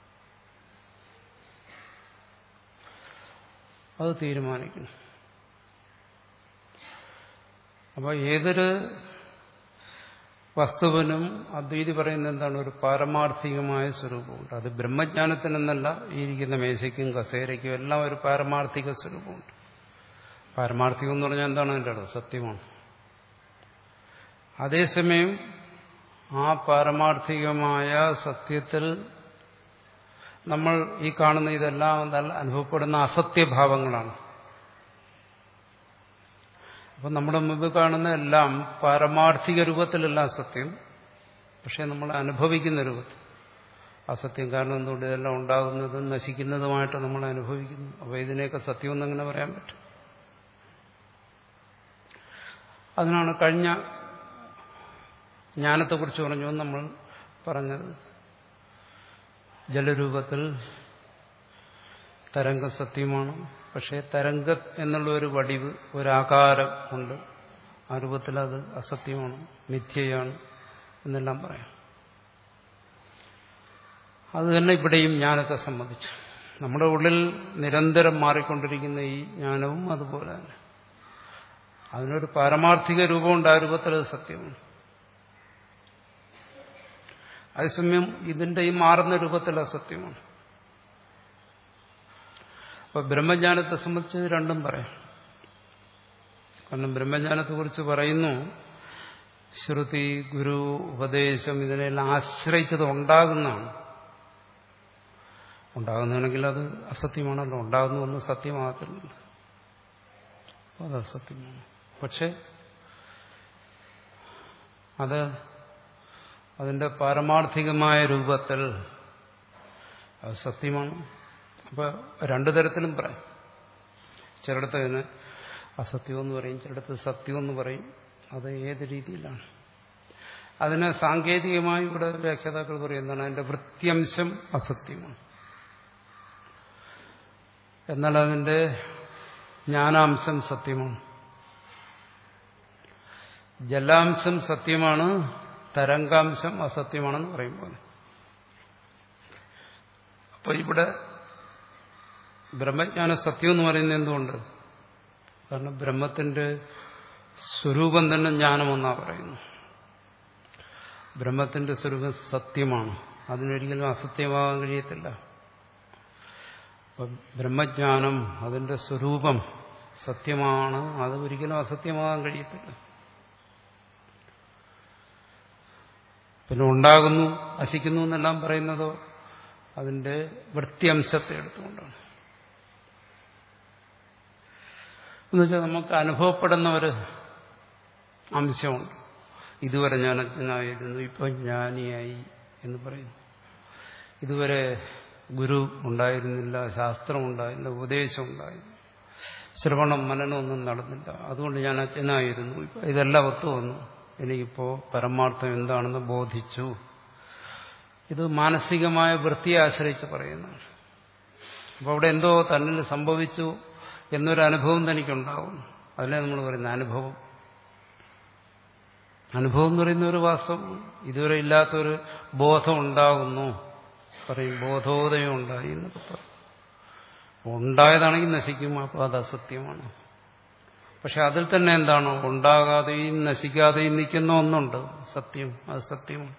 അത് തീരുമാനിക്കണം. അപ്പോൾ ഏതൊരു വസ്തുവിനും അദ്വൈതി പറയുന്നത് എന്താണ്? ഒരു പാരമാർത്ഥികമായ സ്വരൂപമുണ്ട്. അത് ബ്രഹ്മജ്ഞാനത്തിനെന്നല്ല, ഈ ഇരിക്കുന്ന മേശയ്ക്കും കസേരയ്ക്കും എല്ലാം ഒരു പാരമാർത്ഥിക സ്വരൂപമുണ്ട്. പാരമാർത്ഥികം എന്ന് പറഞ്ഞാൽ എന്താണ്? അതിൻ്റെ അർത്ഥം സത്യമാണ്. അതേസമയം ആ പാരമാർത്ഥികമായ സത്യത്തിൽ നമ്മൾ ഈ കാണുന്ന ഇതെല്ലാം അനുഭവപ്പെടുന്ന അസത്യഭാവങ്ങളാണ്. അപ്പം നമ്മുടെ മുമ്പ് കാണുന്ന എല്ലാം പാരമാർത്ഥിക രൂപത്തിലെല്ലാം സത്യം, പക്ഷെ നമ്മൾ അനുഭവിക്കുന്ന രൂപത്തിൽ അസത്യം. കാരണം എന്തുകൊണ്ട്? ഇതെല്ലാം ഉണ്ടാകുന്നതും നശിക്കുന്നതുമായിട്ട് നമ്മൾ അനുഭവിക്കുന്നു. അപ്പോൾ ഇതിനെയൊക്കെ സത്യമെന്ന് എങ്ങനെ പറയാൻ പറ്റും? അതിനാണ് കഴിഞ്ഞ ജ്ഞാനത്തെക്കുറിച്ച് പറഞ്ഞു നമ്മൾ പറഞ്ഞത്. ജലരൂപത്തിൽ തരംഗം സത്യമാണ്, പക്ഷേ തരംഗ എന്നുള്ള ഒരു വടിവ്, ഒരാകാരം ഉണ്ട്, ആ രൂപത്തിൽ അത് അസത്യമാണ്, മിഥ്യയാണ് എന്നെല്ലാം പറയാം. അത് തന്നെ ഇവിടെയും ജ്ഞാനത്തെ സംബന്ധിച്ച് നമ്മുടെ ഉള്ളിൽ നിരന്തരം മാറിക്കൊണ്ടിരിക്കുന്ന ഈ ജ്ഞാനവും അതുപോലെ തന്നെ. അതിനൊരു പാരമാർത്ഥിക രൂപമുണ്ട്, ആ രൂപത്തിൽ അത് സത്യമാണ്. അതേസമയം ഇതിന്റെ ഈ മാറുന്ന രൂപത്തിൽ അസത്യമാണ്. അപ്പൊ ബ്രഹ്മജ്ഞാനത്തെ സംബന്ധിച്ച് രണ്ടും പറയാം. കാരണം ബ്രഹ്മജ്ഞാനത്തെക്കുറിച്ച് പറയുന്നു, ശ്രുതി, ഗുരു, ഉപദേശം ഇതിനെല്ലാം ആശ്രയിച്ചത് ഉണ്ടാകുന്നതാണ്. ഉണ്ടാകുന്നതാണെങ്കിൽ അത് അസത്യമാണല്ലോ. ഉണ്ടാകുന്ന ഒന്ന് സത്യമാകത്തില്ല, അത് അസത്യമാണ്. പക്ഷെ അത് അതിന്റെ പാരമാർത്ഥികമായ രൂപത്തിൽ അത് സത്യമാണ്. അപ്പൊ രണ്ടു തരത്തിലും പറയാം. ചിലയിടത്ത് അതിന് അസത്യമെന്ന് പറയും, ചിലയിടത്ത് സത്യമെന്ന് പറയും. അത് ഏത് രീതിയിലാണ്? അതിന് സാങ്കേതികമായി ഇവിടെ വ്യാഖ്യാതാക്കൾ പറയുന്നതാണ് അതിന്റെ വൃത്യംശം അസത്യമാണ്, എന്നാൽ അതിന്റെ ജ്ഞാനാംശം സത്യമാണ്. ജലാംശം സത്യമാണ്, തരംഗാംശം അസത്യമാണെന്ന് പറയുമ്പോൾ. അപ്പൊ ഇവിടെ ബ്രഹ്മജ്ഞാന സത്യം എന്ന് പറയുന്നത് എന്തുകൊണ്ട്? കാരണം ബ്രഹ്മത്തിന്റെ സ്വരൂപം തന്നെ ജ്ഞാനമെന്നാ പറയുന്നു. ബ്രഹ്മത്തിന്റെ സ്വരൂപം സത്യമാണ്, അതിനൊരിക്കലും അസത്യമാകാൻ കഴിയത്തില്ല. ബ്രഹ്മജ്ഞാനം അതിന്റെ സ്വരൂപം സത്യമാണ്, അത് ഒരിക്കലും അസത്യമാകാൻ കഴിയത്തില്ല. പിന്നെ ഉണ്ടാകുന്നു നശിക്കുന്നു എന്നെല്ലാം പറയുന്നതോ അതിന്റെ വൃത്യംശത്തെ എടുത്തുകൊണ്ടാണ്. എന്നുവെച്ചാൽ നമുക്ക് അനുഭവപ്പെടുന്ന ഒരു അംശമുണ്ട്. ഇതുവരെ ഞാൻ അജ്ഞനായിരുന്നു, ഇപ്പൊ ജ്ഞാനിയായി എന്ന് പറയുന്നു. ഇതുവരെ ഗുരു ഉണ്ടായിരുന്നില്ല, ശാസ്ത്രം ഉണ്ടായില്ല, ഉപദേശം ഉണ്ടായില്ല, ശ്രവണം മനനമൊന്നും നടന്നില്ല, അതുകൊണ്ട് ഞാൻ അജ്ഞനായിരുന്നു. ഇപ്പൊ ഇതെല്ലാം ഒത്തു വന്നു, എനിക്കിപ്പോ പരമാർത്ഥം എന്താണെന്ന് ബോധിച്ചു. ഇത് മാനസികമായ വൃത്തിയെ ആശ്രയിച്ച് പറയുന്നതാണ്. അപ്പോൾ അവിടെ എന്തോ തന്നിൽ സംഭവിച്ചു എന്നൊരു അനുഭവം തനിക്കുണ്ടാവും. അതിനെ നമ്മൾ പറയുന്ന അനുഭവം. അനുഭവം എന്ന് പറയുന്ന ഒരു വാസ്തവം. ഇതുവരെ ഇല്ലാത്തൊരു ബോധം ഉണ്ടാകുന്നു പറയും. ബോധോദയം ഉണ്ടായി എന്നൊക്കെ പറയും. ഉണ്ടായതാണെങ്കിൽ നശിക്കും, അപ്പോൾ അത് അസത്യമാണ്. പക്ഷെ അതിൽ തന്നെ എന്താണോ ഉണ്ടാകാതെയും നശിക്കാതെയും നിൽക്കുന്ന ഒന്നുണ്ട്, സത്യം. അത് സത്യമാണ്.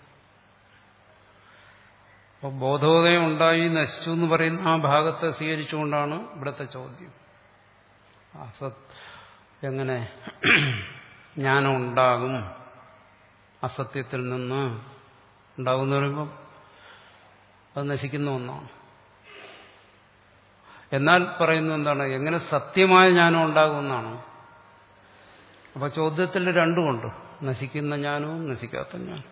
അപ്പോൾ ബോധോദയം ഉണ്ടായി നശിച്ചു എന്ന് പറയുന്ന ആ ഭാഗത്തെ സ്വീകരിച്ചുകൊണ്ടാണ് ഇവിടുത്തെ ചോദ്യം. അസത് എങ്ങനെ ജ്ഞാനം ഉണ്ടാകും? അസത്യത്തിൽ നിന്ന് ഉണ്ടാകുമെന്ന് പറയുമ്പോൾ അത് നശിക്കുന്ന ഒന്നാണ്. എന്നാൽ പറയുന്നത് എന്താണ്? എങ്ങനെ സത്യമായ ജ്ഞാനം ഉണ്ടാകുമെന്നാണ്. അപ്പൊ ചോദ്യത്തിൽ രണ്ടുമുണ്ട്, നശിക്കുന്ന ജ്ഞാനവും നശിക്കാത്ത ജ്ഞാനം.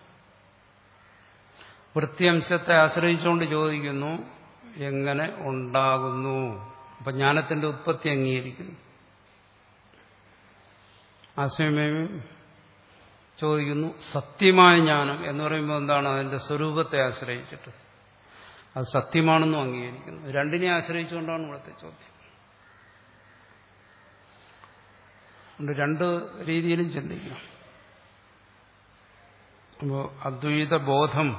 വൃത്യംശത്തെ ആശ്രയിച്ചുകൊണ്ട് ചോദിക്കുന്നു എങ്ങനെ ഉണ്ടാകുന്നു. അപ്പൊ ജ്ഞാനത്തിന്റെ ഉത്പത്തി അംഗീകരിക്കുന്നു. ആശയമേയും ചോദിക്കുന്നു സത്യമായ ജ്ഞാനം എന്ന് പറയുമ്പോൾ എന്താണ്? അതിന്റെ സ്വരൂപത്തെ ആശ്രയിച്ചിട്ട് അത് സത്യമാണെന്നും അംഗീകരിക്കുന്നു. രണ്ടിനെ ആശ്രയിച്ചുകൊണ്ടാണ് ഇവിടുത്തെ ചോദ്യം. അതുകൊണ്ട് രണ്ട് രീതിയിലും ചിന്തിക്കാം. അപ്പോൾ അദ്വൈത ബോധം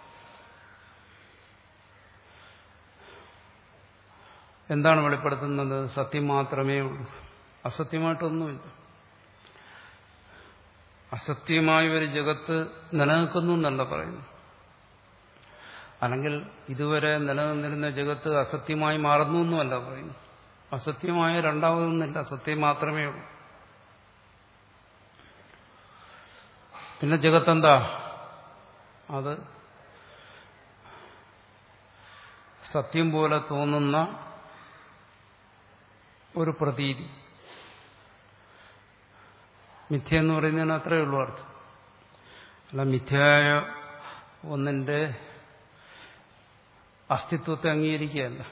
എന്താണ് വെളിപ്പെടുത്തുന്നത്? സത്യം മാത്രമേ ഉള്ളൂ, അസത്യമായിട്ടൊന്നുമില്ല. അസത്യമായ ഒരു ജഗത്ത് നിലനിൽക്കുന്നു എന്നല്ല പറയുന്നു. അല്ലെങ്കിൽ ഇതുവരെ നിലനിന്നിരുന്ന ജഗത്ത് അസത്യമായി മാറുന്നു എന്നുമല്ല പറയുന്നു. അസത്യമായ രണ്ടാമതൊന്നുമില്ല, സത്യം മാത്രമേ ഉള്ളൂ. പിന്നെ ജഗത്തെന്താ? അത് സത്യം പോലെ തോന്നുന്ന ഒരു പ്രതീതി. മിഥ്യ എന്ന് പറയുന്നതിന് അത്രയേ ഉള്ളൂ അർത്ഥം. അല്ല മിഥ്യയായ ഒന്നിന്റെ അസ്തിത്വത്തെ അംഗീകരിക്കുകയല്ല.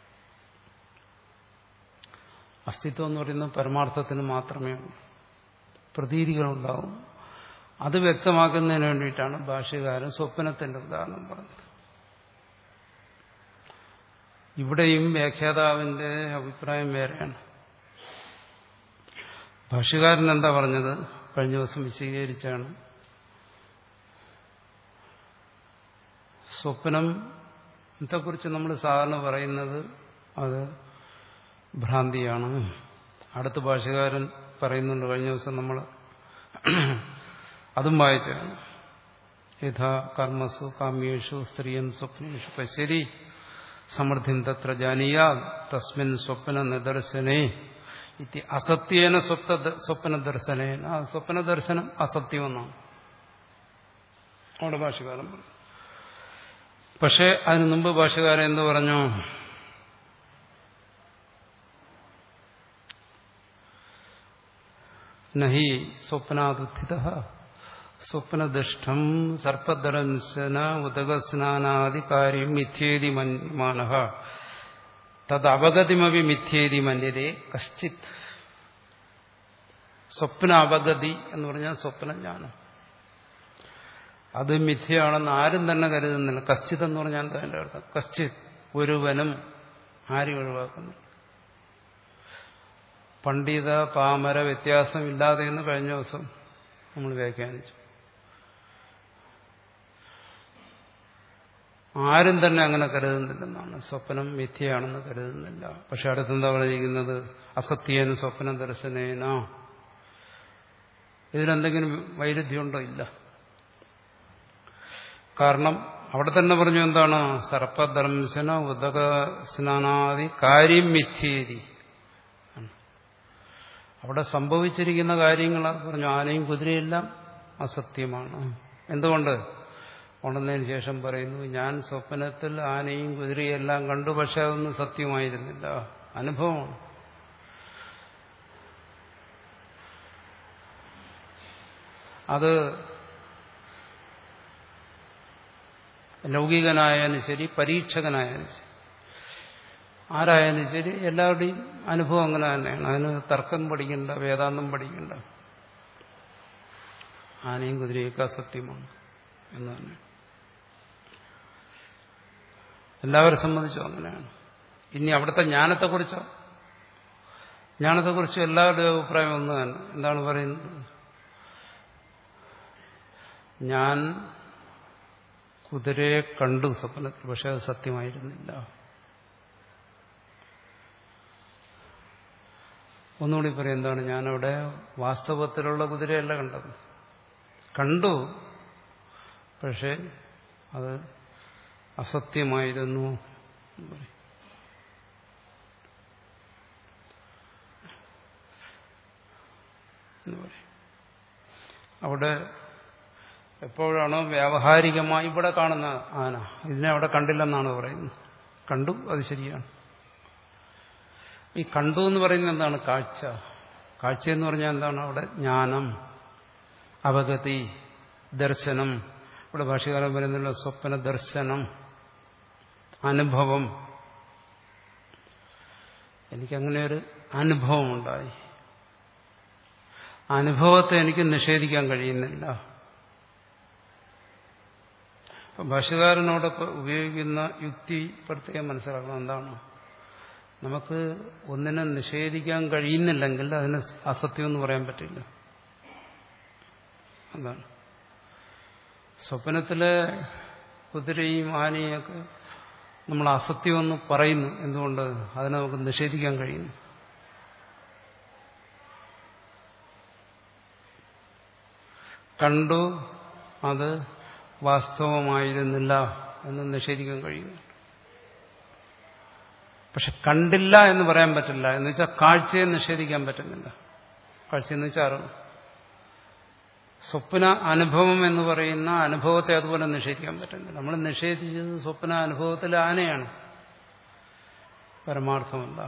അസ്തിത്വം എന്ന് പറയുന്നത് പരമാർത്ഥത്തിന് മാത്രമേ ഉള്ളൂ. പ്രതീതികളുണ്ടാവും. അത് വ്യക്തമാക്കുന്നതിന് വേണ്ടിയിട്ടാണ് ഭാഷ്യകാരൻ സ്വപ്നത്തിന്റെ ഉദാഹരണം പറഞ്ഞത്. ഇവിടെയും വ്യാഖ്യാതാവിന്റെ അഭിപ്രായം വേറെയാണ്. ഭാഷ്യകാരൻ എന്താ പറഞ്ഞത്? കഴിഞ്ഞ ദിവസം വിശദീകരിച്ചാണ്. സ്വപ്നത്തെക്കുറിച്ച് നമ്മൾ സാധാരണ പറയുന്നത് അത് ഭ്രാന്തിയാണ്. അടുത്ത ഭാഷ്യകാരൻ പറയുന്നുണ്ട്, കഴിഞ്ഞ ദിവസം നമ്മൾ അതും വായിച്ചാണ്. യഥാ കർമ്മസു കാമ്യേഷു സ്ത്രീയം സ്വപ്നേഷു പശ്യതി സമൃദ്ധിം തത്ര ജാനീയാ തസ്മിൻ സ്വപ്ന നിദർശനേ ഇതി അസത്യേന സ്വപ്ന ദർശനേന. ആ സ്വപ്ന ദർശനം അസത്യമെന്നാണ് അവിടെ ഭാഷ്യകാരൻ പറഞ്ഞു. പക്ഷെ അതിനു മുമ്പ് ഭാഷ്യകാരൻ എന്ത് പറഞ്ഞു? നഹി സ്വപ്നാദുത്ഥിത സ്വപ്നദൃഷ്ടം സർപ്പദർശന ഉദകസ്നാനാദി കാര്യം മിഥ്യേതി മന്യമാനഃ തദവഗതിമപി മിഥ്യേതി മന്യതേ കശ്ചിത്. സ്വപ്ന അവഗതി എന്ന് പറഞ്ഞാൽ സ്വപ്നജ്ഞാനം അത് മിഥ്യയാണെന്ന് ആരും തന്നെ കരുതുന്നില്ല. കശ്ചിത് എന്ന് പറഞ്ഞാൽ എന്താ അതിന്റെ അർത്ഥം? കശ്ചിത്, ഒരുവനും. ആരും ഒഴിവാക്കുന്നു. പണ്ഡിത പാമര വ്യത്യാസമില്ലാതെ എന്ന് കഴിഞ്ഞ ദിവസം നമ്മൾ വ്യാഖ്യാനിച്ചു. ആരും തന്നെ അങ്ങനെ കരുതുന്നില്ലെന്നാണ്. സ്വപ്നം മിഥ്യയാണെന്ന് കരുതുന്നില്ല. പക്ഷെ അടുത്തെന്താ പറഞ്ഞിരിക്കുന്നത്? അസത്യേന സ്വപ്ന ദർശനേന. ഇതിനെന്തെങ്കിലും വൈരുദ്ധ്യമുണ്ടോ? ഇല്ല. കാരണം അവിടെ തന്നെ പറഞ്ഞു എന്താണ്? സർപ്പദർശന ഉദക സ്നാനാദി കാര്യം മിഥ്യേതി. അവിടെ സംഭവിച്ചിരിക്കുന്ന കാര്യങ്ങൾ പറഞ്ഞു. ആനയും കുതിരയെല്ലാം അസത്യമാണ്. എന്തുകൊണ്ട്? ഉണർന്നതിന് ശേഷം പറയുന്നു, ഞാൻ സ്വപ്നത്തിൽ ആനയും കുതിരയും എല്ലാം കണ്ടു, പക്ഷെ അതൊന്നും സത്യമായിരുന്നില്ല, അനുഭവമാണ്. അത് ലൗകികനായാലും ശരി, പരീക്ഷകനായാലും ശരി, ആരായാലും ശരി, എല്ലാവരുടെയും അനുഭവം അങ്ങനെ തന്നെയാണ്. അതിന് തർക്കം പഠിക്കണ്ട, വേദാന്തം പഠിക്കണ്ട. ആനയും കുതിരയൊക്കെ അസത്യമാണ് എന്ന് തന്നെ എല്ലാവരെ സംബന്ധിച്ചും അങ്ങനെയാണ്. ഇനി അവിടുത്തെ ജ്ഞാനത്തെക്കുറിച്ചോ? ജ്ഞാനത്തെക്കുറിച്ച് എല്ലാവരുടെയും അഭിപ്രായം ഒന്ന് തന്നെ. എന്താണ് പറയുന്നത്? ഞാൻ കുതിരയെ കണ്ടു സ്വപ്നത്തിൽ, പക്ഷെ അത് സത്യമായിരുന്നില്ല. ഒന്നുകൂടി പറയും, എന്താണ്? ഞാനവിടെ വാസ്തവത്തിലുള്ള കുതിരയല്ല കണ്ടത്. കണ്ടു, പക്ഷെ അത് അസത്യമായിരുന്നു എന്ന് പറയും. അവിടെ എപ്പോഴാണോ വ്യാവഹാരികമായി ഇവിടെ കാണുന്ന ആന, ഇതിനെ അവിടെ കണ്ടില്ലെന്നാണ് പറയുന്നത്. കണ്ടു, അത് ശരിയാണ്. ഈ കണ്ടു എന്ന് പറയുന്നത് എന്താണ്? കാഴ്ച. കാഴ്ച എന്ന് പറഞ്ഞാൽ എന്താണ്? അവിടെ ജ്ഞാനം, അവഗതി, ദർശനം. ഇവിടെ ഭാഷകാരൻ പറയുന്നുള്ള സ്വപ്ന ദർശനം, അനുഭവം. എനിക്കങ്ങനെ ഒരു അനുഭവം ഉണ്ടായി. അനുഭവത്തെ എനിക്ക് നിഷേധിക്കാൻ കഴിയുന്നില്ല. ഭാഷകാരനോടൊപ്പം ഉപയോഗിക്കുന്ന യുക്തി പ്രത്യേകം മനസ്സിലാക്കണം. എന്താണ്? നമുക്ക് ഒന്നിനെ നിഷേധിക്കാൻ കഴിയുന്നില്ലെങ്കിൽ അതിന് അസത്യം എന്ന് പറയാൻ പറ്റില്ല. എന്താണ്? സ്വപ്നത്തിലെ കുതിരയും ആനയൊക്കെ നമ്മൾ അസത്യമെന്ന് പറയുന്നു. എന്തുകൊണ്ട്? അതിനെ നമുക്ക് നിഷേധിക്കാൻ കഴിയുന്നു. കണ്ടു, അത് വാസ്തവമായിരുന്നില്ല എന്ന് നിഷേധിക്കാൻ കഴിയുന്നു. പക്ഷെ കണ്ടില്ല എന്ന് പറയാൻ പറ്റില്ല. എന്ന് വെച്ചാൽ കാഴ്ചയെ നിഷേധിക്കാൻ പറ്റുന്നില്ല. കാഴ്ച എന്ന് വെച്ചാൽ അറിവ്. സ്വപ്ന അനുഭവം എന്ന് പറയുന്ന അനുഭവത്തെ അതുപോലെ നിഷേധിക്കാൻ പറ്റുന്നില്ല. നമ്മൾ നിഷേധിച്ചത് സ്വപ്ന അനുഭവത്തിലെ ആനയാണ്, പരമാർത്ഥമല്ല.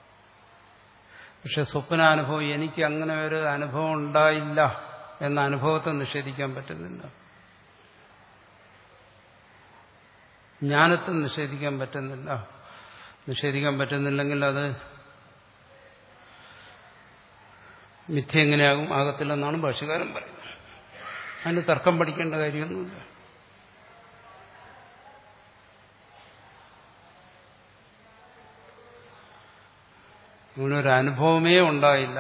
പക്ഷെ സ്വപ്നാനുഭവം, എനിക്ക് അങ്ങനെ ഒരു അനുഭവം ഉണ്ടായില്ല എന്ന അനുഭവത്തെ നിഷേധിക്കാൻ പറ്റുന്നില്ല. ജ്ഞാനത്തെ നിഷേധിക്കാൻ പറ്റുന്നില്ല. നിഷേധിക്കാൻ പറ്റുന്നില്ലെങ്കിൽ അത് മിഥ്യ എങ്ങനെയാകും? ആകത്തില്ലെന്നാണ് ഭാഷ്യകാരൻ പറയുന്നത്. അതിന് തർക്കം പഠിക്കേണ്ട കാര്യമൊന്നുമില്ല. ഇങ്ങനൊരു അനുഭവമേ ഉണ്ടായില്ല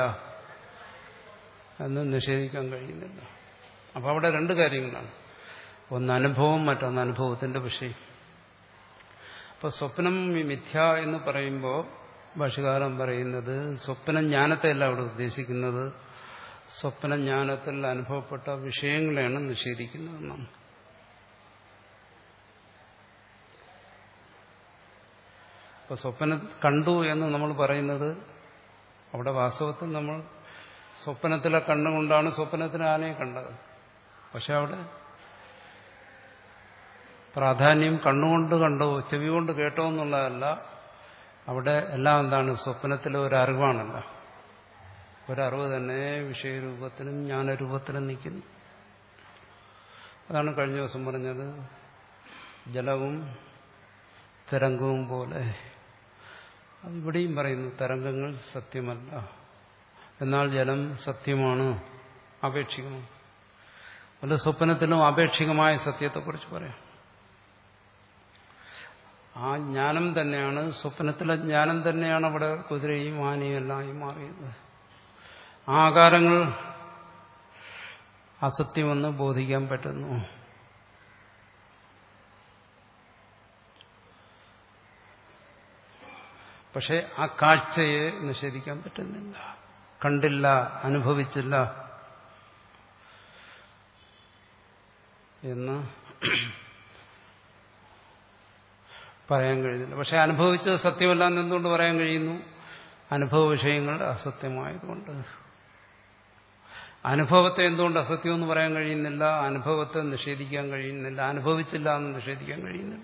എന്ന് നിഷേധിക്കാൻ കഴിയുന്നില്ല. അപ്പം അവിടെ രണ്ട് കാര്യങ്ങളാണ്. ഒന്ന് അനുഭവം, മറ്റൊന്ന് അനുഭവത്തിന്റെ വിഷയം. അപ്പൊ സ്വപ്നം മിഥ്യ എന്ന് പറയുമ്പോൾ ഭാഷ്യകാരൻ പറയുന്നത് സ്വപ്നജ്ഞാനത്തെയല്ല അവിടെ ഉദ്ദേശിക്കുന്നത്, സ്വപ്നജ്ഞാനത്തിൽ അനുഭവപ്പെട്ട വിഷയങ്ങളെയാണ് നിഷേധിക്കുന്നതെന്നാണ്. അപ്പൊ സ്വപ്നം കണ്ടു എന്ന് നമ്മൾ പറയുന്നത് അവിടെ വാസ്തവത്തിൽ നമ്മൾ സ്വപ്നത്തിലെ കണ്ണുകൊണ്ടാണ് സ്വപ്നത്തിലെ ആനയെ കണ്ടത്. പക്ഷെ അവിടെ പ്രാധാന്യം കണ്ണുകൊണ്ട് കണ്ടോ ചെവി കൊണ്ട് കേട്ടോ എന്നുള്ളതല്ല. അവിടെ എല്ലാം എന്താണ്? സ്വപ്നത്തിലെ ഒരറിവാണല്ല. ഒരറിവ് തന്നെ വിഷയരൂപത്തിലും ജ്ഞാനരൂപത്തിലും നിൽക്കുന്നു. അതാണ് കഴിഞ്ഞ ദിവസം പറഞ്ഞത്, ജലവും തരംഗവും പോലെ. അതിവിടെയും പറയുന്നു, തരംഗങ്ങൾ സത്യമല്ല, എന്നാൽ ജലം സത്യമാണ്, ആപേക്ഷികമാണ്. പല സ്വപ്നത്തിലും ആപേക്ഷികമായ സത്യത്തെക്കുറിച്ച് പറയാം. ആ ജ്ഞാനം തന്നെയാണ്, സ്വപ്നത്തിലെ ജ്ഞാനം തന്നെയാണ് അവിടെ കുതിരയും ആനയും എല്ലാമായി മാറിയത്. ആ ആകാരങ്ങൾ അസത്യമെന്ന് ബോധിക്കാൻ പറ്റുന്നു. പക്ഷെ ആ കാഴ്ചയെ നിഷേധിക്കാൻ പറ്റുന്നില്ല. കണ്ടില്ല, അനുഭവിച്ചില്ല എന്ന് പറയാൻ കഴിയുന്നില്ല. പക്ഷെ അനുഭവിച്ചത് സത്യമല്ല എന്ന് എന്തുകൊണ്ട് പറയാൻ കഴിയുന്നു? അനുഭവ വിഷയങ്ങൾ അസത്യമായതുകൊണ്ട്. അനുഭവത്തെ എന്തുകൊണ്ട് അസത്യം എന്ന് പറയാൻ കഴിയുന്നില്ല? അനുഭവത്തെ നിഷേധിക്കാൻ കഴിയുന്നില്ല. അനുഭവിച്ചില്ല എന്ന് നിഷേധിക്കാൻ കഴിയുന്നില്ല.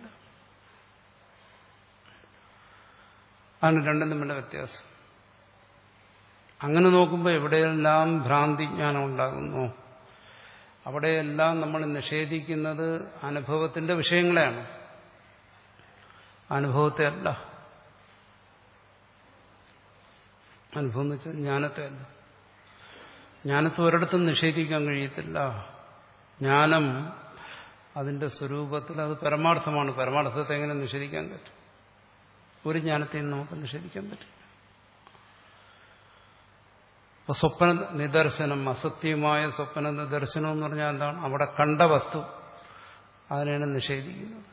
ആണ് രണ്ടും തമ്മിലുള്ള വ്യത്യാസം. അങ്ങനെ നോക്കുമ്പോൾ എവിടെയെല്ലാം ഭ്രാന്തിജ്ഞാനം ഉണ്ടാകുന്നു, അവിടെയെല്ലാം നമ്മൾ നിഷേധിക്കുന്നത് അനുഭവത്തിന്റെ വിഷയങ്ങളെയാണ്, അനുഭവത്തെ അല്ല. അനുഭവം എന്ന് വെച്ചാൽ ജ്ഞാനത്തെ അല്ല. ജ്ഞാനത്തെ ഒരിടത്തും നിഷേധിക്കാൻ കഴിയത്തില്ല. ജ്ഞാനം അതിന്റെ സ്വരൂപത്തിൽ അത് പരമാർത്ഥമാണ്. പരമാർത്ഥത്തെ എങ്ങനെ നിഷേധിക്കാൻ പറ്റും? ഒരു ജ്ഞാനത്തെയും നമുക്ക് നിഷേധിക്കാൻ പറ്റില്ല. അപ്പൊ സ്വപ്ന നിദർശനം, അസത്യമായ സ്വപ്ന നിദർശനം എന്ന് പറഞ്ഞാൽ എന്താണ്? അവിടെ കണ്ട വസ്തു, അതിനെയാണ് നിഷേധിക്കുന്നത്.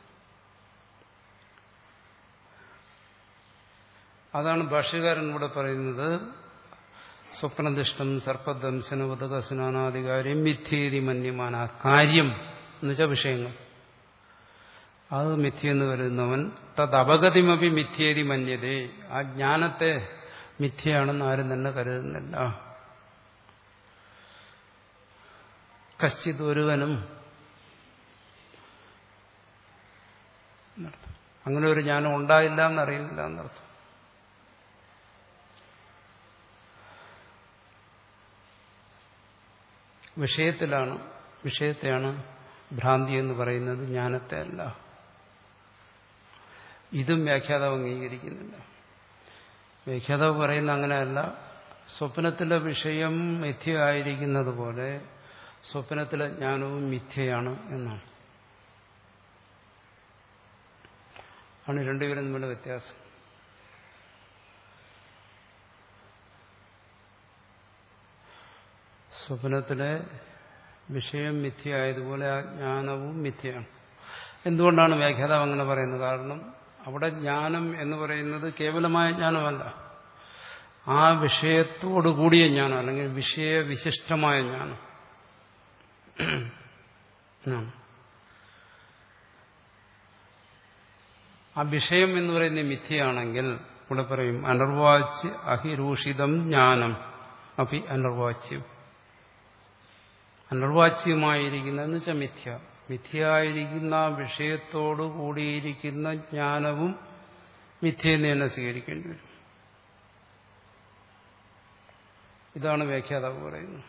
അതാണ് ഭാഷ്യകാരൻ ഇവിടെ പറയുന്നത്. സ്വപ്നദിഷ്ടം സർപ്പദംശന ഉദകസ്നാനാധികാര്യം മിഥ്യേതി മന്യമാന. കാര്യം എന്ന് വെച്ചാൽ വിഷയങ്ങൾ, അത് മിഥ്യെന്ന് കരുതുന്നവൻ തത് അപഗതിമപി മിഥ്യേതി മന്യതേ. ആ ജ്ഞാനത്തെ മിഥ്യയാണെന്ന് ആരും തന്നെ കരുതുന്നില്ല. കശ്ചിത് ഒരുവനും അങ്ങനെ ഒരു ജ്ഞാനം ഉണ്ടായില്ല എന്നറിയുന്നില്ല എന്നർത്ഥം. വിഷയത്തിലാണ്, വിഷയത്തെയാണ് ഭ്രാന്തി എന്ന് പറയുന്നത്, ജ്ഞാനത്തെ അല്ല. ഇതും വ്യാഖ്യാതാവ് അംഗീകരിക്കുന്നില്ല. വ്യാഖ്യാതാവ് പറയുന്ന അങ്ങനെയല്ല. സ്വപ്നത്തിലെ വിഷയം മിഥ്യയായിരിക്കുന്നത് പോലെ സ്വപ്നത്തിലെ ജ്ഞാനവും മിഥ്യയാണ് എന്നാണ്. ആണ് രണ്ടുപേരും തമ്മിലുള്ള വ്യത്യാസം. സ്വപ്നത്തിലെ വിഷയം മിഥ്യയായതുപോലെ ആ ജ്ഞാനവും മിഥ്യയാണ്. എന്തുകൊണ്ടാണ് വ്യാഖ്യാതാവ് അങ്ങനെ പറയുന്നത്? കാരണം അവിടെ ജ്ഞാനം എന്ന് പറയുന്നത് കേവലമായ ജ്ഞാനമല്ല, ആ വിഷയത്തോടു കൂടിയ ജ്ഞാനം, അല്ലെങ്കിൽ വിഷയവിശിഷ്ടമായ ജ്ഞാനം. ആ വിഷയം എന്ന് പറയുന്നത് മിഥ്യയാണെങ്കിൽ ഇവിടെ പറയും അനർവാച്യ അഹിരൂഷിതം ജ്ഞാനം അപ്പി അനർവാച്യം. അനർവാച്യമായിരിക്കുന്നതെന്ന് വെച്ചാൽ മിഥ്യ. മിഥ്യയായിരിക്കുന്ന വിഷയത്തോടു കൂടിയിരിക്കുന്ന ജ്ഞാനവും മിഥ്യയെന്ന് തന്നെ സ്വീകരിക്കേണ്ടി വരും. ഇതാണ് വ്യാഖ്യാതാവ് പറയുന്നത്.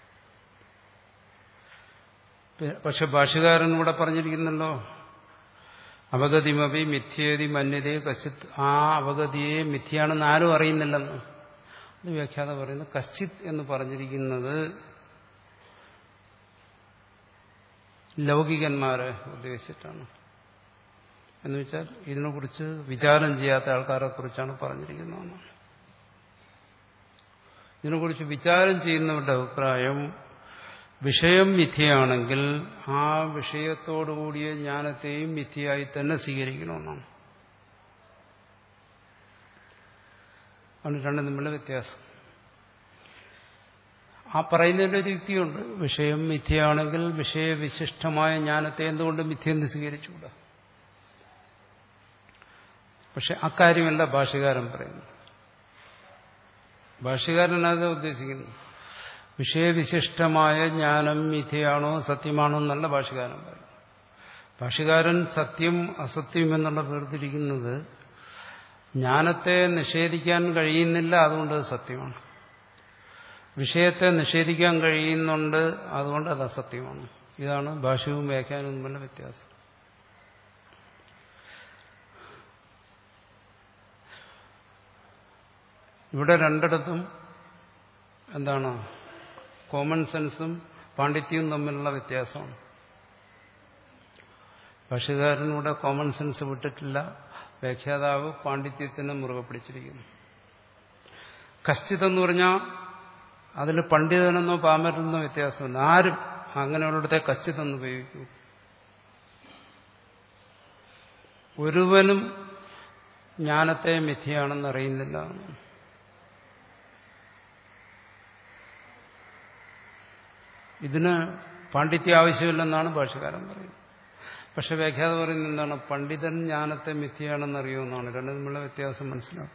പക്ഷെ ഭാഷ്യകാരൻ ഇവിടെ പറഞ്ഞിരിക്കുന്നല്ലോ, അവഗതിമപി മിഥ്യേതി മന്യതേ കശ്ചിത്. ആ അവഗതിയെ മിഥ്യയാണെന്ന് ആരും അറിയുന്നില്ലെന്ന്. അത് വ്യാഖ്യാതാവ് പറയുന്നത് കശ്ചിത് എന്ന് പറഞ്ഞിരിക്കുന്നത് ലൗകികന്മാരെ ഉദ്ദേശിച്ചിട്ടാണ്. എന്നുവെച്ചാൽ ഇതിനെക്കുറിച്ച് വിചാരം ചെയ്യാത്ത ആൾക്കാരെ കുറിച്ചാണ് പറഞ്ഞിരിക്കുന്നതെന്നാണ്. ഇതിനെക്കുറിച്ച് വിചാരം ചെയ്യുന്നവരുടെ അഭിപ്രായം വിഷയം മിഥ്യയാണെങ്കിൽ ആ വിഷയത്തോടുകൂടിയ ജ്ഞാനത്തെയും മിഥ്യയായി തന്നെ സ്വീകരിക്കണമെന്നാണ്. ആണ് രണ്ടും തമ്മിലുള്ള വ്യത്യാസം. ആ പറയുന്നതിൻ്റെ ഒരു യുക്തിയുണ്ട്. വിഷയം മിഥ്യയാണെങ്കിൽ വിഷയവിശിഷ്ടമായ ജ്ഞാനത്തെ എന്തുകൊണ്ട് മിഥ്യെന്ന് സ്വീകരിച്ചുകൂടാ? പക്ഷെ അക്കാര്യമല്ല ഭാഷ്യകാരൻ പറയുന്നത്. ഭാഷ്യകാരൻ അത് ഉദ്ദേശിക്കുന്നു. വിഷയവിശിഷ്ടമായ ജ്ഞാനം മിഥ്യയാണോ സത്യമാണോ എന്നല്ല ഭാഷ്യകാരൻ പറയും. ഭാഷ്യകാരൻ സത്യം അസത്യം എന്നുള്ള വേർതിരിക്കുന്നത് ജ്ഞാനത്തെ നിഷേധിക്കാൻ കഴിയുന്നില്ല, അതുകൊണ്ട് അത് സത്യമാണ്. വിഷയത്തെ നിഷേധിക്കാൻ കഴിയുന്നുണ്ട്, അതുകൊണ്ട് അത് അസത്യമാണ്. ഇതാണ് ഭാഷ്യവും വ്യാഖ്യാനവും തമ്മിലുള്ള വ്യത്യാസം. ഇവിടെ രണ്ടിടത്തും എന്താണ് കോമൺ സെൻസും പാണ്ഡിത്യവും തമ്മിലുള്ള വ്യത്യാസമാണ്. ഭാഷ്യകാരനൂടെ കോമൺ സെൻസ് വിട്ടിട്ടില്ല, വ്യാഖ്യാതാവ് പാണ്ഡിത്യത്തിനെ മുറുകെ പിടിച്ചിരിക്കുന്നു. കശ്ചിതെന്ന് പറഞ്ഞാൽ അതിൽ പണ്ഡിതനെന്നോ പാമരനെന്നോ വ്യത്യാസമില്ല. ആരും അങ്ങനെയുള്ളിടത്തെ കശ്ചിതെന്ന് ഉപയോഗിക്കൂ. ഒരുവനും ജ്ഞാനത്തെ മിഥ്യയാണെന്ന് അറിയുന്നില്ല. ഇതിന് പാണ്ഡിത്യം ആവശ്യമില്ലെന്നാണ് ഭാഷ്യകാരൻ പറയുന്നത്. പക്ഷെ വ്യാഖ്യാത പറയുന്നത് എന്താണ്? പണ്ഡിതൻ ജ്ഞാനത്തെ മിഥ്യയാണെന്ന് അറിയുമെന്നാണ്. രണ്ടും തമ്മിലുള്ള വ്യത്യാസം മനസ്സിലാവും.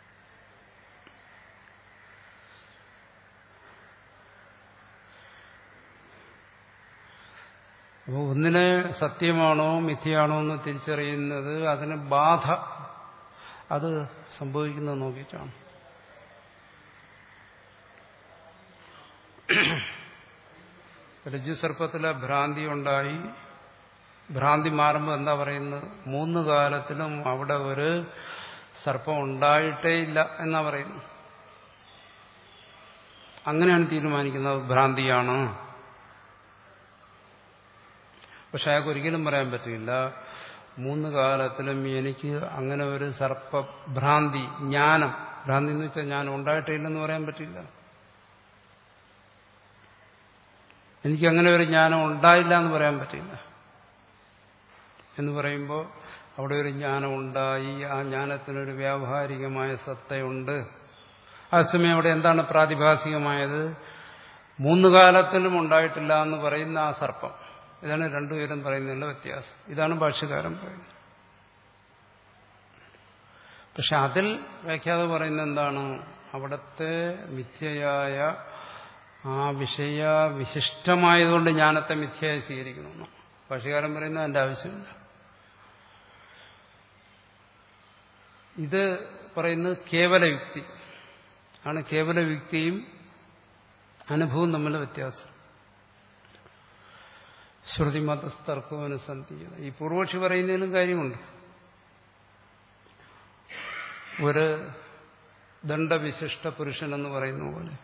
അപ്പോൾ ഒന്നിനെ സത്യമാണോ മിഥ്യയാണോ എന്ന് തിരിച്ചറിയുന്നത് അതിന് ബാധ അത് സംഭവിക്കുന്നത് നോക്കിയിട്ടാണ്. രജ്ജുസർപ്പത്തിലെ ഭ്രാന്തി ഉണ്ടായി, ഭ്രാന്തി മാറുമ്പോൾ എന്താ പറയുന്നത്? മൂന്ന് കാലത്തിലും അവിടെ ഒരു സർപ്പം ഉണ്ടായിട്ടേ ഇല്ല എന്നാ പറയുന്നത്. അങ്ങനെയാണ് തീരുമാനിക്കുന്നത് പക്ഷെ അയാൾക്ക് ഒരിക്കലും പറയാൻ പറ്റില്ല മൂന്ന് കാലത്തിലും എനിക്ക് അങ്ങനെ ഒരു സർപ്പഭ്രാന്തി, ജ്ഞാനം, ഭ്രാന്തി എന്ന് വെച്ചാൽ ജ്ഞാനം ഉണ്ടായിട്ടില്ലെന്ന് പറയാൻ പറ്റില്ല. എനിക്ക് അങ്ങനെ ഒരു ജ്ഞാനം ഉണ്ടായില്ല എന്ന് പറയാൻ പറ്റില്ല. എന്ന് പറയുമ്പോൾ അവിടെ ഒരു ജ്ഞാനം ഉണ്ടായി, ആ ജ്ഞാനത്തിനൊരു വ്യാവഹാരികമായ സത്തയുണ്ട്. അതേസമയം അവിടെ എന്താണ് പ്രാതിഭാസികമായത്? മൂന്ന് കാലത്തിലും ഉണ്ടായിട്ടില്ല എന്ന് പറയുന്ന ആ സർപ്പം. ഇതാണ് രണ്ടുപേരും പറയുന്നതിനുള്ള വ്യത്യാസം. ഇതാണ് ഭാഷ്യകാരൻ പറയുന്നത്. പക്ഷെ അതിൽ വ്യാഖ്യാത പറയുന്നത് എന്താണ്? അവിടുത്തെ മിഥ്യയായ ആ വിഷയ വിശിഷ്ടമായതുകൊണ്ട് ജ്ഞാനത്തെ മിഥ്യയായി സ്വീകരിക്കണമെന്ന് ഭാഷ്യകാരൻ പറയുന്നത് അതിന്റെ ആവശ്യമില്ല. ഇത് പറയുന്നത് കേവല യുക്തി ആണ്. കേവല യുക്തിയും അനുഭവവും തമ്മിലുള്ള വ്യത്യാസം. ശ്രുതിമതസ്തർക്കവും അനുസന്ധിക്കുന്നത് ഈ പൂർവക്ഷി പറയുന്നതിലും കാര്യമുണ്ട്. ഒരു ദണ്ഡവിശിഷ്ട പുരുഷൻ എന്ന് പറയുന്ന പോലെ,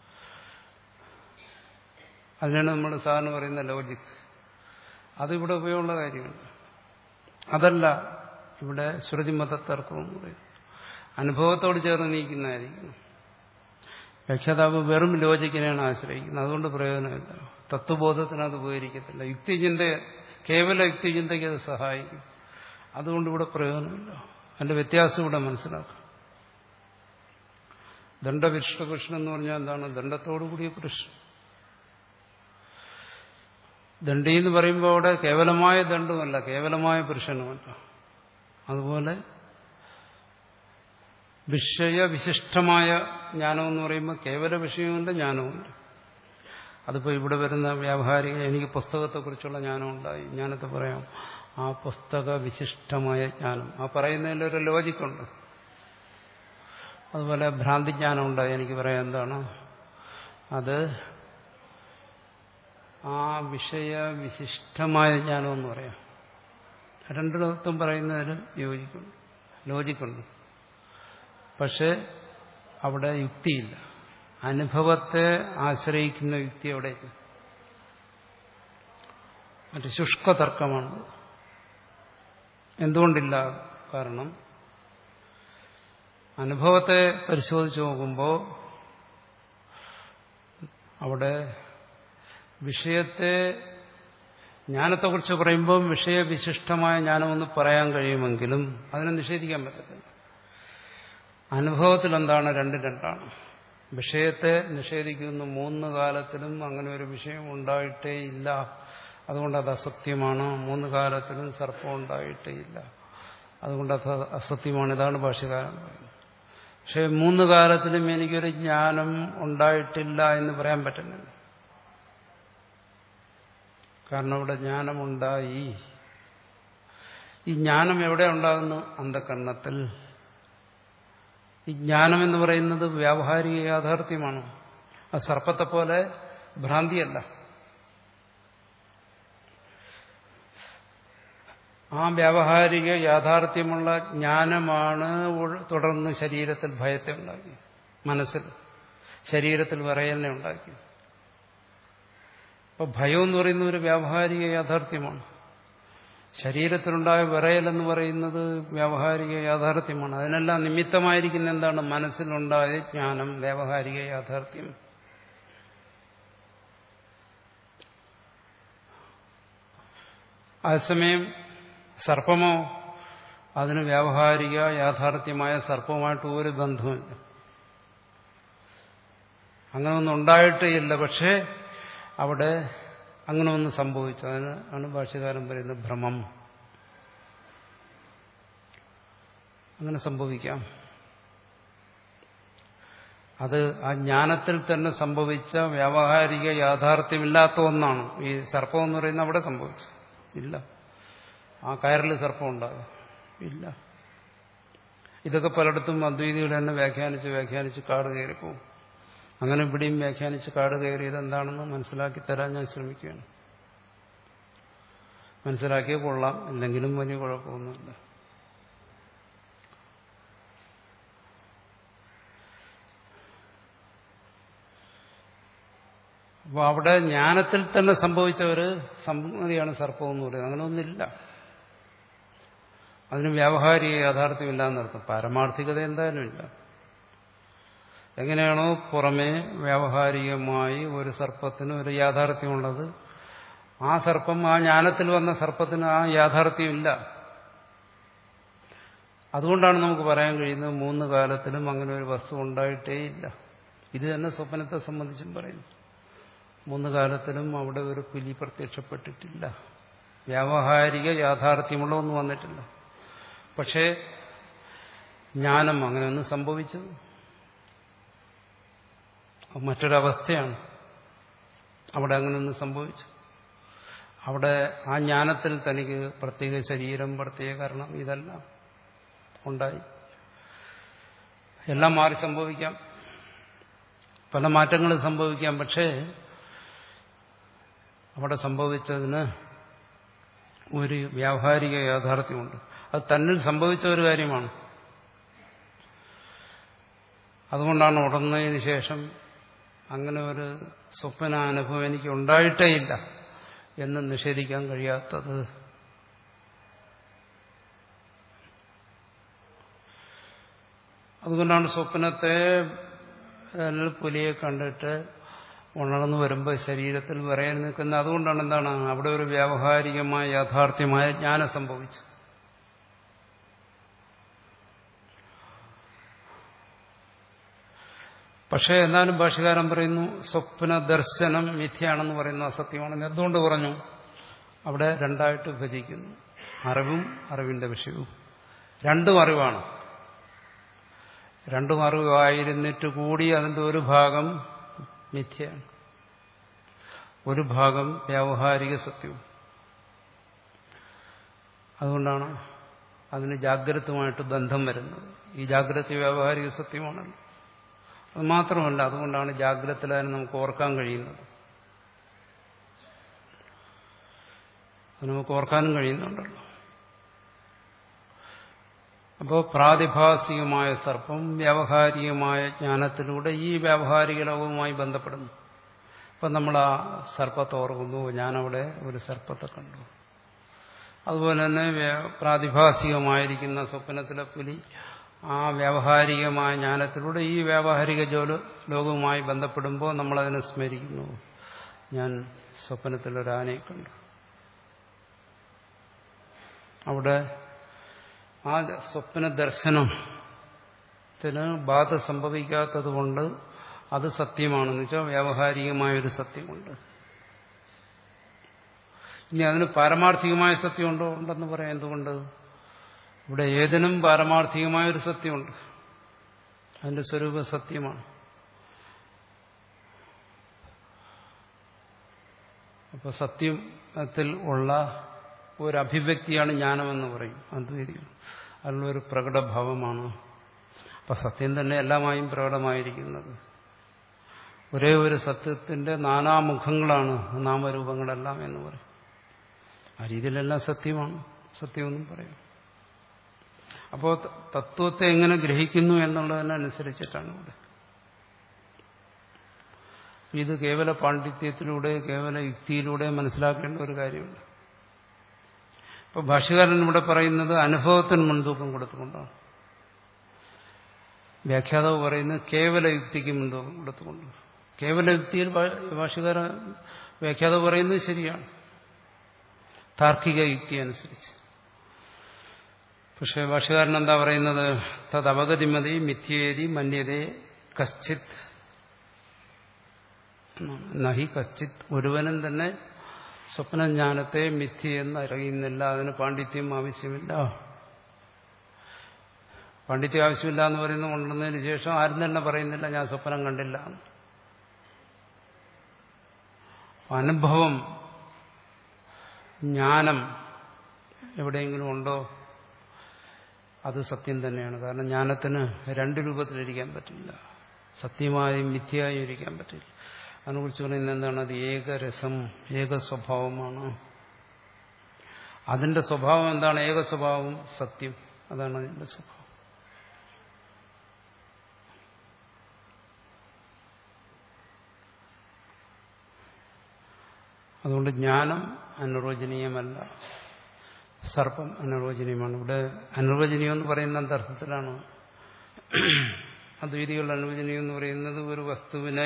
അതിനാണ് നമ്മൾ സാധാരണ പറയുന്ന ലോജിക്. അതിവിടെ ഉപയോഗമുള്ള കാര്യമുണ്ട്. അതല്ല ഇവിടെ ശ്രുതിമതത്തർക്കം എന്ന് പറയുന്നത്. അനുഭവത്തോട് ചേർന്ന് നീക്കുന്നതായിരിക്കും. വ്യാഖ്യാതാവ് വെറും ലോജിക്കിനെയാണ് ആശ്രയിക്കുന്നത്. അതുകൊണ്ട് പ്രയോജനമില്ല. തത്വബോധത്തിന് അത് ഉപകരിക്കത്തില്ല. യുക്തിചിന്ത, കേവല യുക്തിചിന്തയ്ക്ക് അത് സഹായിക്കും. അതുകൊണ്ട് ഇവിടെ പ്രയോജനമില്ല. അതിന്റെ വ്യത്യാസം ഇവിടെ മനസ്സിലാക്കാം. ദണ്ഡവിശിഷ്ട പുരുഷൻ എന്ന് പറഞ്ഞാൽ എന്താണ്? ദണ്ഡത്തോടു കൂടിയ പുരുഷൻ. ദണ്ഡി എന്ന് പറയുമ്പോൾ അവിടെ കേവലമായ ദണ്ഡുമല്ല, കേവലമായ പുരുഷനുമല്ല. അതുപോലെ വിഷയവിശിഷ്ടമായ ജ്ഞാനം എന്ന് പറയുമ്പോൾ കേവല വിഷയമുണ്ട്, ജ്ഞാനമുണ്ട്. അതിപ്പോൾ ഇവിടെ വരുന്ന വ്യാവഹാരിക, എനിക്ക് പുസ്തകത്തെക്കുറിച്ചുള്ള ജ്ഞാനം ഉണ്ടായി, ജ്ഞാനത്തെ പറയാം. ആ പുസ്തക വിശിഷ്ടമായ ജ്ഞാനം, ആ പറയുന്നതിലൊരു ലോജിക്കുണ്ട്. അതുപോലെ ഭ്രാന്തിജ്ഞാനം ഉണ്ടായി എനിക്ക് പറയാം എന്താണ് അത്? ആ വിഷയവിശിഷ്ടമായ ജ്ഞാനം എന്ന് പറയാം. രണ്ടിടത്തും പറയുന്നതിന് യോജിക്കുണ്ട്, ലോജിക്കുണ്ട്. പക്ഷെ അവിടെ യുക്തിയില്ല. അനുഭവത്തെ ആശ്രയിക്കുന്ന യുക്തി അവിടേക്ക് മറ്റു ശുഷ്കതർക്കമാണ്. എന്തുകൊണ്ടില്ല? കാരണം അനുഭവത്തെ പരിശോധിച്ച് നോക്കുമ്പോൾ അവിടെ വിഷയത്തെ, ജ്ഞാനത്തെക്കുറിച്ച് പറയുമ്പോൾ വിഷയവിശിഷ്ടമായ ജ്ഞാനമൊന്ന് പറയാൻ കഴിയുമെങ്കിലും അതിനെ നിഷേധിക്കാൻ പറ്റത്തില്ല. അനുഭവത്തിൽ എന്താണ്? രണ്ടും രണ്ടാണ്. വിഷയത്തെ നിഷേധിക്കുന്ന മൂന്ന് കാലത്തിലും അങ്ങനെ ഒരു വിഷയം ഉണ്ടായിട്ടേ ഇല്ല, അതുകൊണ്ട് അത് അസത്യമാണ്. മൂന്ന് കാലത്തിലും സർപ്പം ഉണ്ടായിട്ടേ ഇല്ല, അതുകൊണ്ട് അത് അസത്യമാണ്. ഇതാണ് ഭാഷ്യകാരൻ പറയുന്നത്. പക്ഷെ മൂന്ന് കാലത്തിലും എനിക്കൊരു ജ്ഞാനം ഉണ്ടായിട്ടില്ല എന്ന് പറയാൻ പറ്റുന്നില്ല. കാരണം ഇവിടെ ജ്ഞാനമുണ്ടായി. ഈ ജ്ഞാനം എവിടെ ഉണ്ടാകുന്നു? അന്ധകരണത്തിൽ. ഈ ജ്ഞാനം എന്ന് പറയുന്നത് വ്യാവഹാരിക യാഥാർത്ഥ്യമാണ്. അത് സർപ്പത്തെ പോലെ ഭ്രാന്തിയല്ല. ആ വ്യാവഹാരിക യാഥാർത്ഥ്യമുള്ള ജ്ഞാനമാണ് തുടർന്ന് ശരീരത്തിൽ ഭയത്തെ ഉണ്ടാക്കി, മനസ്സിൽ ശരീരത്തിൽ വിറയലിനെ ഉണ്ടാക്കി. അപ്പൊ ഭയം എന്ന് പറയുന്ന ഒരു വ്യാവഹാരിക യാഥാർത്ഥ്യമാണ്. ശരീരത്തിലുണ്ടായ വിറയൽ എന്ന് പറയുന്നത് വ്യാവഹാരിക യാഥാർത്ഥ്യമാണ്. അതിനെല്ലാം നിമിത്തമായിരിക്കുന്ന എന്താണ്? മനസ്സിലുണ്ടായ ജ്ഞാനം, വ്യാവഹാരിക യാഥാർത്ഥ്യം. അതേസമയം സർപ്പമോ, അതിന് വ്യാവഹാരിക യാഥാർത്ഥ്യമായ സർപ്പവുമായിട്ട് ഒരു ബന്ധവുമില്ല. അങ്ങനെ ഒന്നും ഉണ്ടായിട്ടേ ഇല്ല. പക്ഷേ അവിടെ അങ്ങനെ ഒന്ന് സംഭവിച്ചു. അതിന് ആണ് ഭാഷ്യകാരൻ പറയുന്നത് ഭ്രമം. അങ്ങനെ സംഭവിക്കാം. അത് ആ ജ്ഞാനത്തിൽ തന്നെ സംഭവിച്ച വ്യാവഹാരിക യാഥാർത്ഥ്യമില്ലാത്ത ഒന്നാണ്. ഈ സർപ്പം എന്ന് പറയുന്നത് അവിടെ സംഭവിച്ചു ഇല്ല. ആ കയറിൽ സർപ്പം ഉണ്ടാകും ഇല്ല. ഇതൊക്കെ പലയിടത്തും അദ്വൈതികൾ തന്നെ വ്യാഖ്യാനിച്ച് വ്യാഖ്യാനിച്ച് കാട് കയറിപ്പോവും. അങ്ങനെ ഇവിടെയും വ്യാഖ്യാനിച്ച് കാട് കയറിയത് എന്താണെന്ന് മനസ്സിലാക്കി തരാൻ ഞാൻ ശ്രമിക്കുകയാണ്. മനസ്സിലാക്കിയേ കൊള്ളാം, ഇല്ലെങ്കിലും വലിയ കുഴപ്പമൊന്നുമില്ല. അപ്പോൾ അവിടെ ജ്ഞാനത്തിൽ തന്നെ സംഭവിച്ച ഒരു സംഗതിയാണ് സർപ്പം എന്ന് പറയുന്നത്. അങ്ങനെ ഒന്നില്ല. അതിന് വ്യാവഹാരിക യാഥാർത്ഥ്യമില്ല എന്നർത്ഥം. പാരമാർത്ഥികത എന്തായാലും ഇല്ല. എങ്ങനെയാണോ പുറമേ വ്യാവഹാരികമായി ഒരു സർപ്പത്തിന് ഒരു യാഥാർത്ഥ്യമുള്ളത്, ആ സർപ്പം ആ ജ്ഞാനത്തിൽ വന്ന സർപ്പത്തിന് ആ യാഥാർത്ഥ്യമില്ല. അതുകൊണ്ടാണ് നമുക്ക് പറയാൻ കഴിയുന്നത് മൂന്ന് കാലത്തിലും അങ്ങനെ ഒരു വസ്തു ഉണ്ടായിട്ടേയില്ല. ഇത് തന്നെ സ്വപ്നത്തെ സംബന്ധിച്ചും പറയുന്നു. മൂന്ന് കാലത്തിലും അവിടെ ഒരു പുലി പ്രത്യക്ഷപ്പെട്ടിട്ടില്ല. വ്യാവഹാരിക യാഥാർത്ഥ്യമുള്ള ഒന്നും വന്നിട്ടില്ല. പക്ഷേ ജ്ഞാനം അങ്ങനെയൊന്നും സംഭവിച്ചത് മറ്റൊരവസ്ഥയാണ്. അവിടെ അങ്ങനെയൊന്നും സംഭവിച്ചു. അവിടെ ആ ജ്ഞാനത്തിൽ തനിക്ക് പ്രത്യേക ശരീരം, പ്രത്യേക കാരണം ഇതെല്ലാം ഉണ്ടായി. എല്ലാം മാറി സംഭവിക്കാം, പല മാറ്റങ്ങളും സംഭവിക്കാം. പക്ഷേ അവിടെ സംഭവിച്ചതിന് ഒരു വ്യാവഹാരിക യാഥാർത്ഥ്യമുണ്ട്. അത് തന്നിൽ സംഭവിച്ച ഒരു കാര്യമാണ്. അതുകൊണ്ടാണ് ഉടന്നതിന് ശേഷം അങ്ങനെ ഒരു സ്വപ്നാനുഭവം എനിക്ക് ഉണ്ടായിട്ടേ ഇല്ല എന്ന് നിഷേധിക്കാൻ കഴിയാത്തത്. അതുകൊണ്ടാണ് സ്വപ്നത്തെ പുലിയെ കണ്ടിട്ട് ഉണർന്നു വരുമ്പോൾ ശരീരത്തിൽ വിറയാൻ നിൽക്കുന്നത്. അതുകൊണ്ടാണ് എന്താണ് അവിടെ ഒരു വ്യാവഹാരികമായ യാഥാർത്ഥ്യമായ ജ്ഞാനം സംഭവിച്ചു. പക്ഷേ എന്നാലും ഭാഷ്യകാരൻ പറയുന്നു സ്വപ്ന ദർശനം മിഥ്യയാണെന്ന് പറയുന്നു, അസത്യമാണെന്ന്. എന്തുകൊണ്ട് പറഞ്ഞു? അവിടെ രണ്ടായിട്ട് വിഭജിക്കുന്നു. അറിവും അറിവിന്റെ വിഷയവും. രണ്ടും അറിവാണ്. രണ്ടും അറിവായിരുന്നിട്ട് കൂടി അതിന്റെ ഒരു ഭാഗം മിഥ്യയാണ്, ഒരു ഭാഗം വ്യാവഹാരിക സത്യവും. അതുകൊണ്ടാണ് അതിന് ജാഗ്രതമായിട്ട് ബന്ധം വരുന്നത്. ഈ ജാഗ്രത വ്യാവഹാരിക സത്യമാണല്ലോ. അത് മാത്രമല്ല, അതുകൊണ്ടാണ് ജാഗ്രതയിലായി നമുക്ക് ഓർക്കാൻ കഴിയുന്നത്. അത് നമുക്ക് ഓർക്കാനും കഴിയുന്നുണ്ടല്ലോ. അപ്പോൾ പ്രാതിഭാസികമായ സർപ്പം വ്യാവഹാരികമായ ജ്ഞാനത്തിലൂടെ ഈ വ്യാവഹാരിക ലോകവുമായി ബന്ധപ്പെടുന്നു. അപ്പം നമ്മൾ ആ സർപ്പത്തെ ഓർക്കുന്നു, ഞാനവിടെ ഒരു സർപ്പത്തെ കണ്ടു. അതുപോലെ തന്നെ പ്രാതിഭാസികമായിരിക്കുന്ന സ്വപ്നത്തിലെ പുലി ആ വ്യാവഹാരികമായ ജ്ഞാനത്തിലൂടെ ഈ വ്യാവഹാരിക ജോല ലോകവുമായി ബന്ധപ്പെടുമ്പോൾ നമ്മളതിനെ സ്മരിക്കുന്നു. ഞാൻ സ്വപ്നത്തിലൊരാനയെ കണ്ടു. അവിടെ ആ സ്വപ്ന ദർശനത്തിന് ബാധ സംഭവിക്കാത്തത് കൊണ്ട് അത് സത്യമാണെന്ന് വെച്ചാൽ വ്യാവഹാരികമായൊരു സത്യമുണ്ട്. ഇനി അതിന് പാരമാർത്ഥികമായ സത്യമുണ്ടോ? ഉണ്ടെന്ന് പറയാം. എന്തുകൊണ്ട്? ഇവിടെ ഏതിനും പാരമാർത്ഥികമായൊരു സത്യമുണ്ട്. അതിന്റെ സ്വരൂപ സത്യമാണ്. അപ്പൊ സത്യത്തിൽ ഉള്ള ഒരു അഭിവ്യക്തിയാണ് ജ്ഞാനമെന്ന് പറയും അദ്വൈതികൾ. അതിലൊരു പ്രകടഭാവമാണ്. അപ്പൊ സത്യം തന്നെ എല്ലാമായും പ്രകടമായിരിക്കുന്നത്. ഒരേ ഒരു സത്യത്തിന്റെ നാനാമുഖങ്ങളാണ് നാമരൂപങ്ങളെല്ലാം എന്ന് പറയും. ആ രീതിയിലെല്ലാം സത്യമാണ്, സത്യമെന്നും പറയും. അപ്പോൾ തത്വത്തെ എങ്ങനെ ഗ്രഹിക്കുന്നു എന്നുള്ളതിനനുസരിച്ചിട്ടാണ് ഇവിടെ. ഇത് കേവല പാണ്ഡിത്യത്തിലൂടെ കേവല യുക്തിയിലൂടെ മനസ്സിലാക്കേണ്ട ഒരു കാര്യമുണ്ട്. ഇപ്പൊ ഭാഷ്യകാരൻ ഇവിടെ പറയുന്നത് അനുഭവത്തിന് മുൻതൂക്കം കൊടുത്തുകൊണ്ടാണ്. വ്യാഖ്യാതാവ് പറയുന്നത് കേവല യുക്തിക്ക് മുൻതൂക്കം കൊടുത്തുകൊണ്ട്. കേവല യുക്തിയിൽ ഭാഷ്യകാര വ്യാഖ്യാതാവ് പറയുന്നത് ശരിയാണ്, താർക്കിക യുക്തി അനുസരിച്ച്. പക്ഷെ ഭാഷ്യകാരൻ എന്താ പറയുന്നത്? തദവഗതിമതി മിഥ്യേതി മന്യതേ കശ്ചിത് നഹി കശ്ചിത്. ഒരുവനും തന്നെ സ്വപ്നജ്ഞാനത്തെ മിഥ്യയെന്ന് അറിയുന്നില്ല. അതിന് പാണ്ഡിത്യം ആവശ്യമില്ല. പാണ്ഡിത്യം ആവശ്യമില്ല എന്ന് പറയുന്നത് കൊണ്ടുവന്നതിന് ശേഷം ആരും തന്നെ പറയുന്നില്ല ഞാൻ സ്വപ്നം കണ്ടില്ല. അനുഭവം, ജ്ഞാനം എവിടെയെങ്കിലും ഉണ്ടോ? അത് സത്യം തന്നെയാണ്. കാരണം ജ്ഞാനത്തിന് രണ്ട് രൂപത്തിലിരിക്കാൻ പറ്റില്ല. സത്യമായും മിഥ്യയായും ഇരിക്കാൻ പറ്റില്ല. അതിനെക്കുറിച്ച് പറയുന്നത് എന്താണ്? അത് ഏകരസം, ഏക സ്വഭാവമാണ്. അതിന്റെ സ്വഭാവം എന്താണ്? ഏക സ്വഭാവം സത്യം. അതാണ് അതിന്റെ സ്വഭാവം. അതുകൊണ്ട് ജ്ഞാനം അനിർവചനീയമല്ല. സർപ്പം അനിർവചനീയമാണ്. ഇവിടെ അനിർവചനീയം എന്ന് പറയുന്ന അന്തർത്ഥത്തിലാണ്. അദ്വൈതികളുടെ അനിർവചനീയം എന്ന് പറയുന്നത് ഒരു വസ്തുവിനെ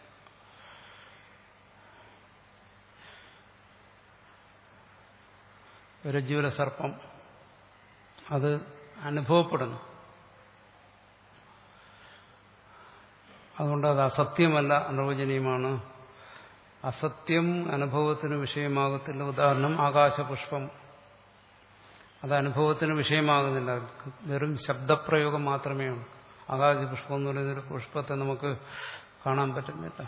രജ്ജുവിലെ സർപ്പം അത് അനുഭവപ്പെടുന്നു. അതുകൊണ്ട് അത് അസത്യമല്ല, അനിർവചനീയമാണ്. അസത്യം അനുഭവത്തിന് വിഷയമാകത്തില്ല. ഉദാഹരണം ആകാശപുഷ്പം, അത് അനുഭവത്തിന് വിഷയമാകുന്നില്ല, വെറും ശബ്ദപ്രയോഗം മാത്രമേ ഉള്ളൂ. ആകാശപുഷ്പം എന്ന് പറയുന്നൊരു പുഷ്പത്തെ നമുക്ക് കാണാൻ പറ്റുന്നില്ല.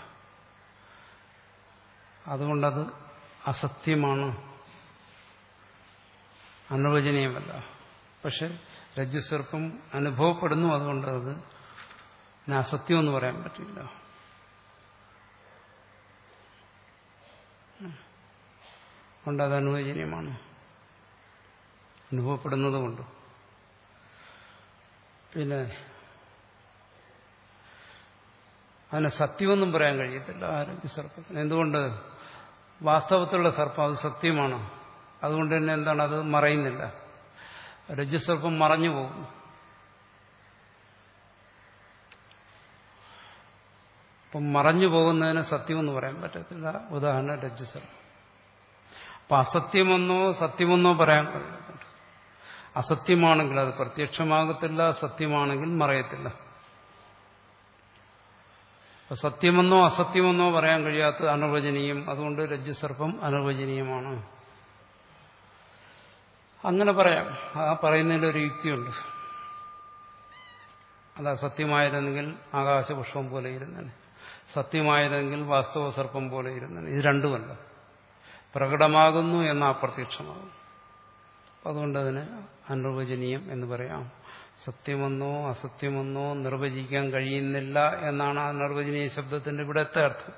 അതുകൊണ്ടത് അസത്യമാണ്, അനിർവചനീയമല്ല. പക്ഷെ രജ്ജുസർപ്പം അനുഭവപ്പെടുന്നു, അതുകൊണ്ട് അത് അസത്യം എന്ന് പറയാൻ പറ്റില്ല. അതുകൊണ്ട് അത് അനുവചനീയമാണ്, അനുഭവപ്പെടുന്നതുകൊണ്ട്. പിന്നെ അതിനെ സത്യമൊന്നും പറയാൻ കഴിയത്തില്ല ആ രജ്ജുസർപ്പത്തിന്. എന്തുകൊണ്ട്? വാസ്തവത്തിലുള്ള സർപ്പം അത് സത്യമാണ്. അതുകൊണ്ട് തന്നെ എന്താണ്, അത് മറയുന്നില്ല. രജ്ജുസർപ്പം മറഞ്ഞു പോകും. അപ്പം മറഞ്ഞു പോകുന്നതിന് സത്യമെന്ന് പറയാൻ പറ്റത്തില്ല. ഉദാഹരണം രജ്ജുസർപ്പം. അപ്പൊ അസത്യമെന്നോ സത്യമെന്നോ പറയാൻ കഴിയുന്നുണ്ട്. അസത്യമാണെങ്കിൽ അത് പ്രത്യക്ഷമാകത്തില്ല, സത്യമാണെങ്കിൽ മറയത്തില്ല. അപ്പൊ സത്യമെന്നോ അസത്യമെന്നോ പറയാൻ കഴിയാത്ത അനിർവചനീയം. അതുകൊണ്ട് രജ്ജുസർപ്പം അനിർവചനീയമാണ്. അങ്ങനെ പറയാം. ആ പറയുന്നതിലൊരു യുക്തിയുണ്ട്. അത് അസത്യമായിരുന്നെങ്കിൽ ആകാശപുഷ്പം പോലെ ഇരുന്നേനെ, സത്യമായതെങ്കിൽ വാസ്തവ സർപ്പം പോലെ ഇരുന്നേനെ. ഇത് രണ്ടുമല്ല, പ്രകടമാകുന്നു എന്ന അപ്രത്യക്ഷമാകുന്നു. അതുകൊണ്ട് അതിന് അനിർവചനീയം എന്ന് പറയാം. സത്യമെന്നോ അസത്യമെന്നോ നിർവചിക്കാൻ കഴിയുന്നില്ല എന്നാണ് ആ അനിർവചനീയ ശബ്ദത്തിന്റെ ഇവിടത്തെ അർത്ഥം.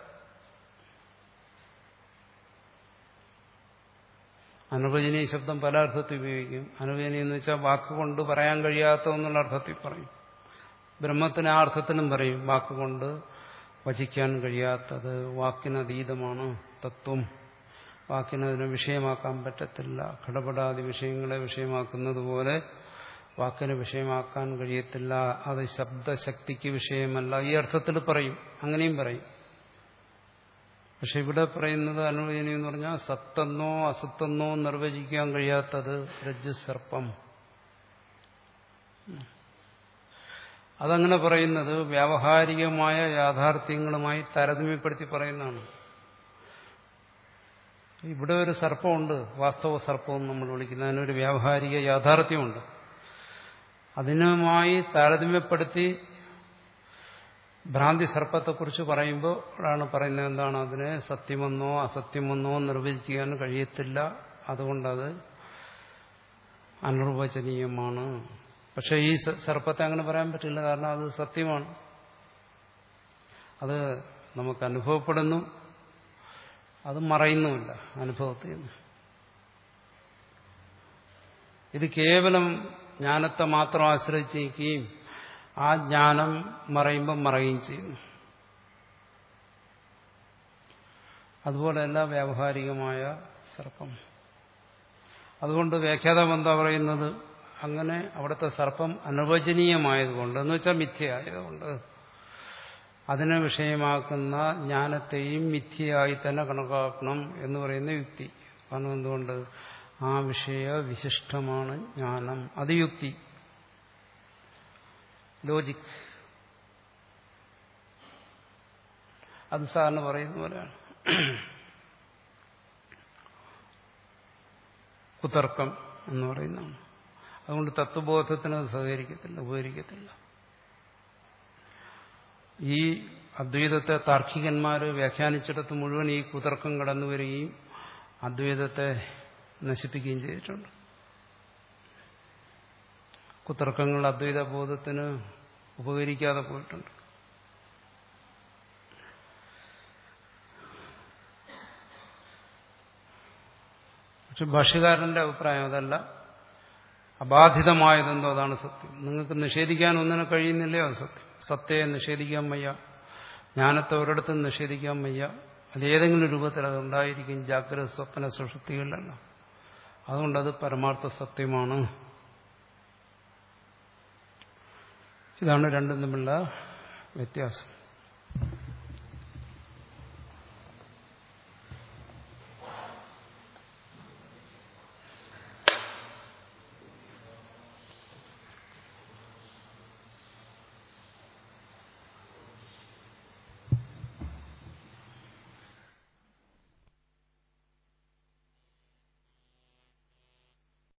അനിർവചനീയ ശബ്ദം പല അർത്ഥത്തിൽ ഉപയോഗിക്കും. അനിർവചനീയം എന്ന് വെച്ചാൽ വാക്കുകൊണ്ട് പറയാൻ കഴിയാത്ത എന്നുള്ള അർത്ഥത്തിൽ പറയും. ബ്രഹ്മത്തിന് ആ അർത്ഥത്തിലും പറയും. വാക്കുകൊണ്ട് വചിക്കാൻ കഴിയാത്തത്, വാക്കിനതീതമാണ് തത്വം, വാക്കിനതിനെ വിഷയമാക്കാൻ പറ്റത്തില്ല. ഘടപടാദി വിഷയങ്ങളെ വിഷയമാക്കുന്നത് പോലെ വാക്കിനെ വിഷയമാക്കാൻ കഴിയത്തില്ല. അത് ശബ്ദശക്തിക്ക് വിഷയമല്ല. ഈ അർത്ഥത്തിൽ പറയും, അങ്ങനെയും പറയും. പക്ഷെ ഇവിടെ പറയുന്നത് അനിർവചനീയം എന്ന് പറഞ്ഞാൽ സത്തെന്നോ അസത്തെന്നോ നിർവചിക്കാൻ കഴിയാത്തത് രജ്ജുസർപ്പം. അതങ്ങനെ പറയുന്നത് വ്യാവഹാരികമായ യാഥാർത്ഥ്യങ്ങളുമായി താരതമ്യപ്പെടുത്തി പറയുന്നതാണ്. ഇവിടെ ഒരു സർപ്പമുണ്ട്, വാസ്തവ സർപ്പം നമ്മൾ വിളിക്കുന്ന, അതിനൊരു വ്യാവഹാരിക യാഥാർത്ഥ്യമുണ്ട്. അതിനുമായി താരതമ്യപ്പെടുത്തി ഭ്രാന്തി സർപ്പത്തെക്കുറിച്ച് പറയുമ്പോൾ ആണ് പറയുന്നത് എന്താണ്, അതിനെ സത്യമെന്നോ അസത്യമെന്നോ നിർവചിക്കാൻ കഴിയത്തില്ല. അതുകൊണ്ടത് അനിർവചനീയമാണ്. പക്ഷെ ഈ സർപ്പത്തെ അങ്ങനെ പറയാൻ പറ്റില്ല. കാരണം അത് സത്യമാണ്, അത് നമുക്ക് അനുഭവപ്പെടുന്നു, അത് മറയുന്നുമില്ല അനുഭവത്തിൽ നിന്ന്. ഇത് കേവലം ജ്ഞാനത്തെ മാത്രം ആശ്രയിച്ചിരിക്കുകയും ആ ജ്ഞാനം മറയുമ്പം മറയുകയും ചെയ്യുന്നു. അതുപോലെയല്ല വ്യാവഹാരികമായ സർപ്പം. അതുകൊണ്ട് വ്യാഖ്യാതാവ് എന്താ പറയുന്നത്, അങ്ങനെ അവിടുത്തെ സർപ്പം അനിർവചനീയമായതുകൊണ്ട്, എന്ന് വെച്ചാൽ മിഥ്യയായതുകൊണ്ട്, അതിനെ വിഷയമാക്കുന്ന ജ്ഞാനത്തെയും മിഥ്യയായി തന്നെ കണക്കാക്കണം എന്ന് പറയുന്ന യുക്തി. കാരണം എന്തുകൊണ്ട്, ആ വിഷയ വിശിഷ്ടമാണ് ജ്ഞാനം. അത് യുക്തി, ലോജിക്. അത് സാറിന് പറയുന്ന പോലെയാണ്. കുതർക്കം എന്ന് പറയുന്നതാണ്. അതുകൊണ്ട് തത്വബോധത്തിന് അത് സഹകരിക്കത്തില്ല, ഉപകരിക്കത്തില്ല. ഈ അദ്വൈതത്തെ താർക്കികന്മാർ വ്യാഖ്യാനിച്ചിടത്ത് മുഴുവൻ ഈ കുതർക്കം കടന്നു വരികയും അദ്വൈതത്തെ നശിപ്പിക്കുകയും ചെയ്തിട്ടുണ്ട്. കുതർക്കങ്ങൾ അദ്വൈത ബോധത്തിന് ഉപകരിക്കാതെ പോയിട്ടുണ്ട്. പക്ഷെ ഭാഷ്യകാരന്റെ അഭിപ്രായം അതല്ല. അബാധിതമായതെന്തോ അതാണ് സത്യം. നിങ്ങൾക്ക് നിഷേധിക്കാൻ ഒന്നിനെ കഴിയുന്നില്ലേ, അത് സത്യം. സത്യയെ നിഷേധിക്കാൻ വയ്യ, ജ്ഞാനത്തെ ഒരിടത്തും നിഷേധിക്കാൻ വയ്യ. അതേതെങ്കിലും രൂപത്തിൽ അതുണ്ടായിരിക്കും, ജാഗ്രത സ്വപ്ന സുഷുപ്തികളിലല്ല. അതുകൊണ്ടത് പരമാർത്ഥ സത്യമാണ്. ഇതാണ് രണ്ടും തമ്മിലുള്ള വ്യത്യാസം.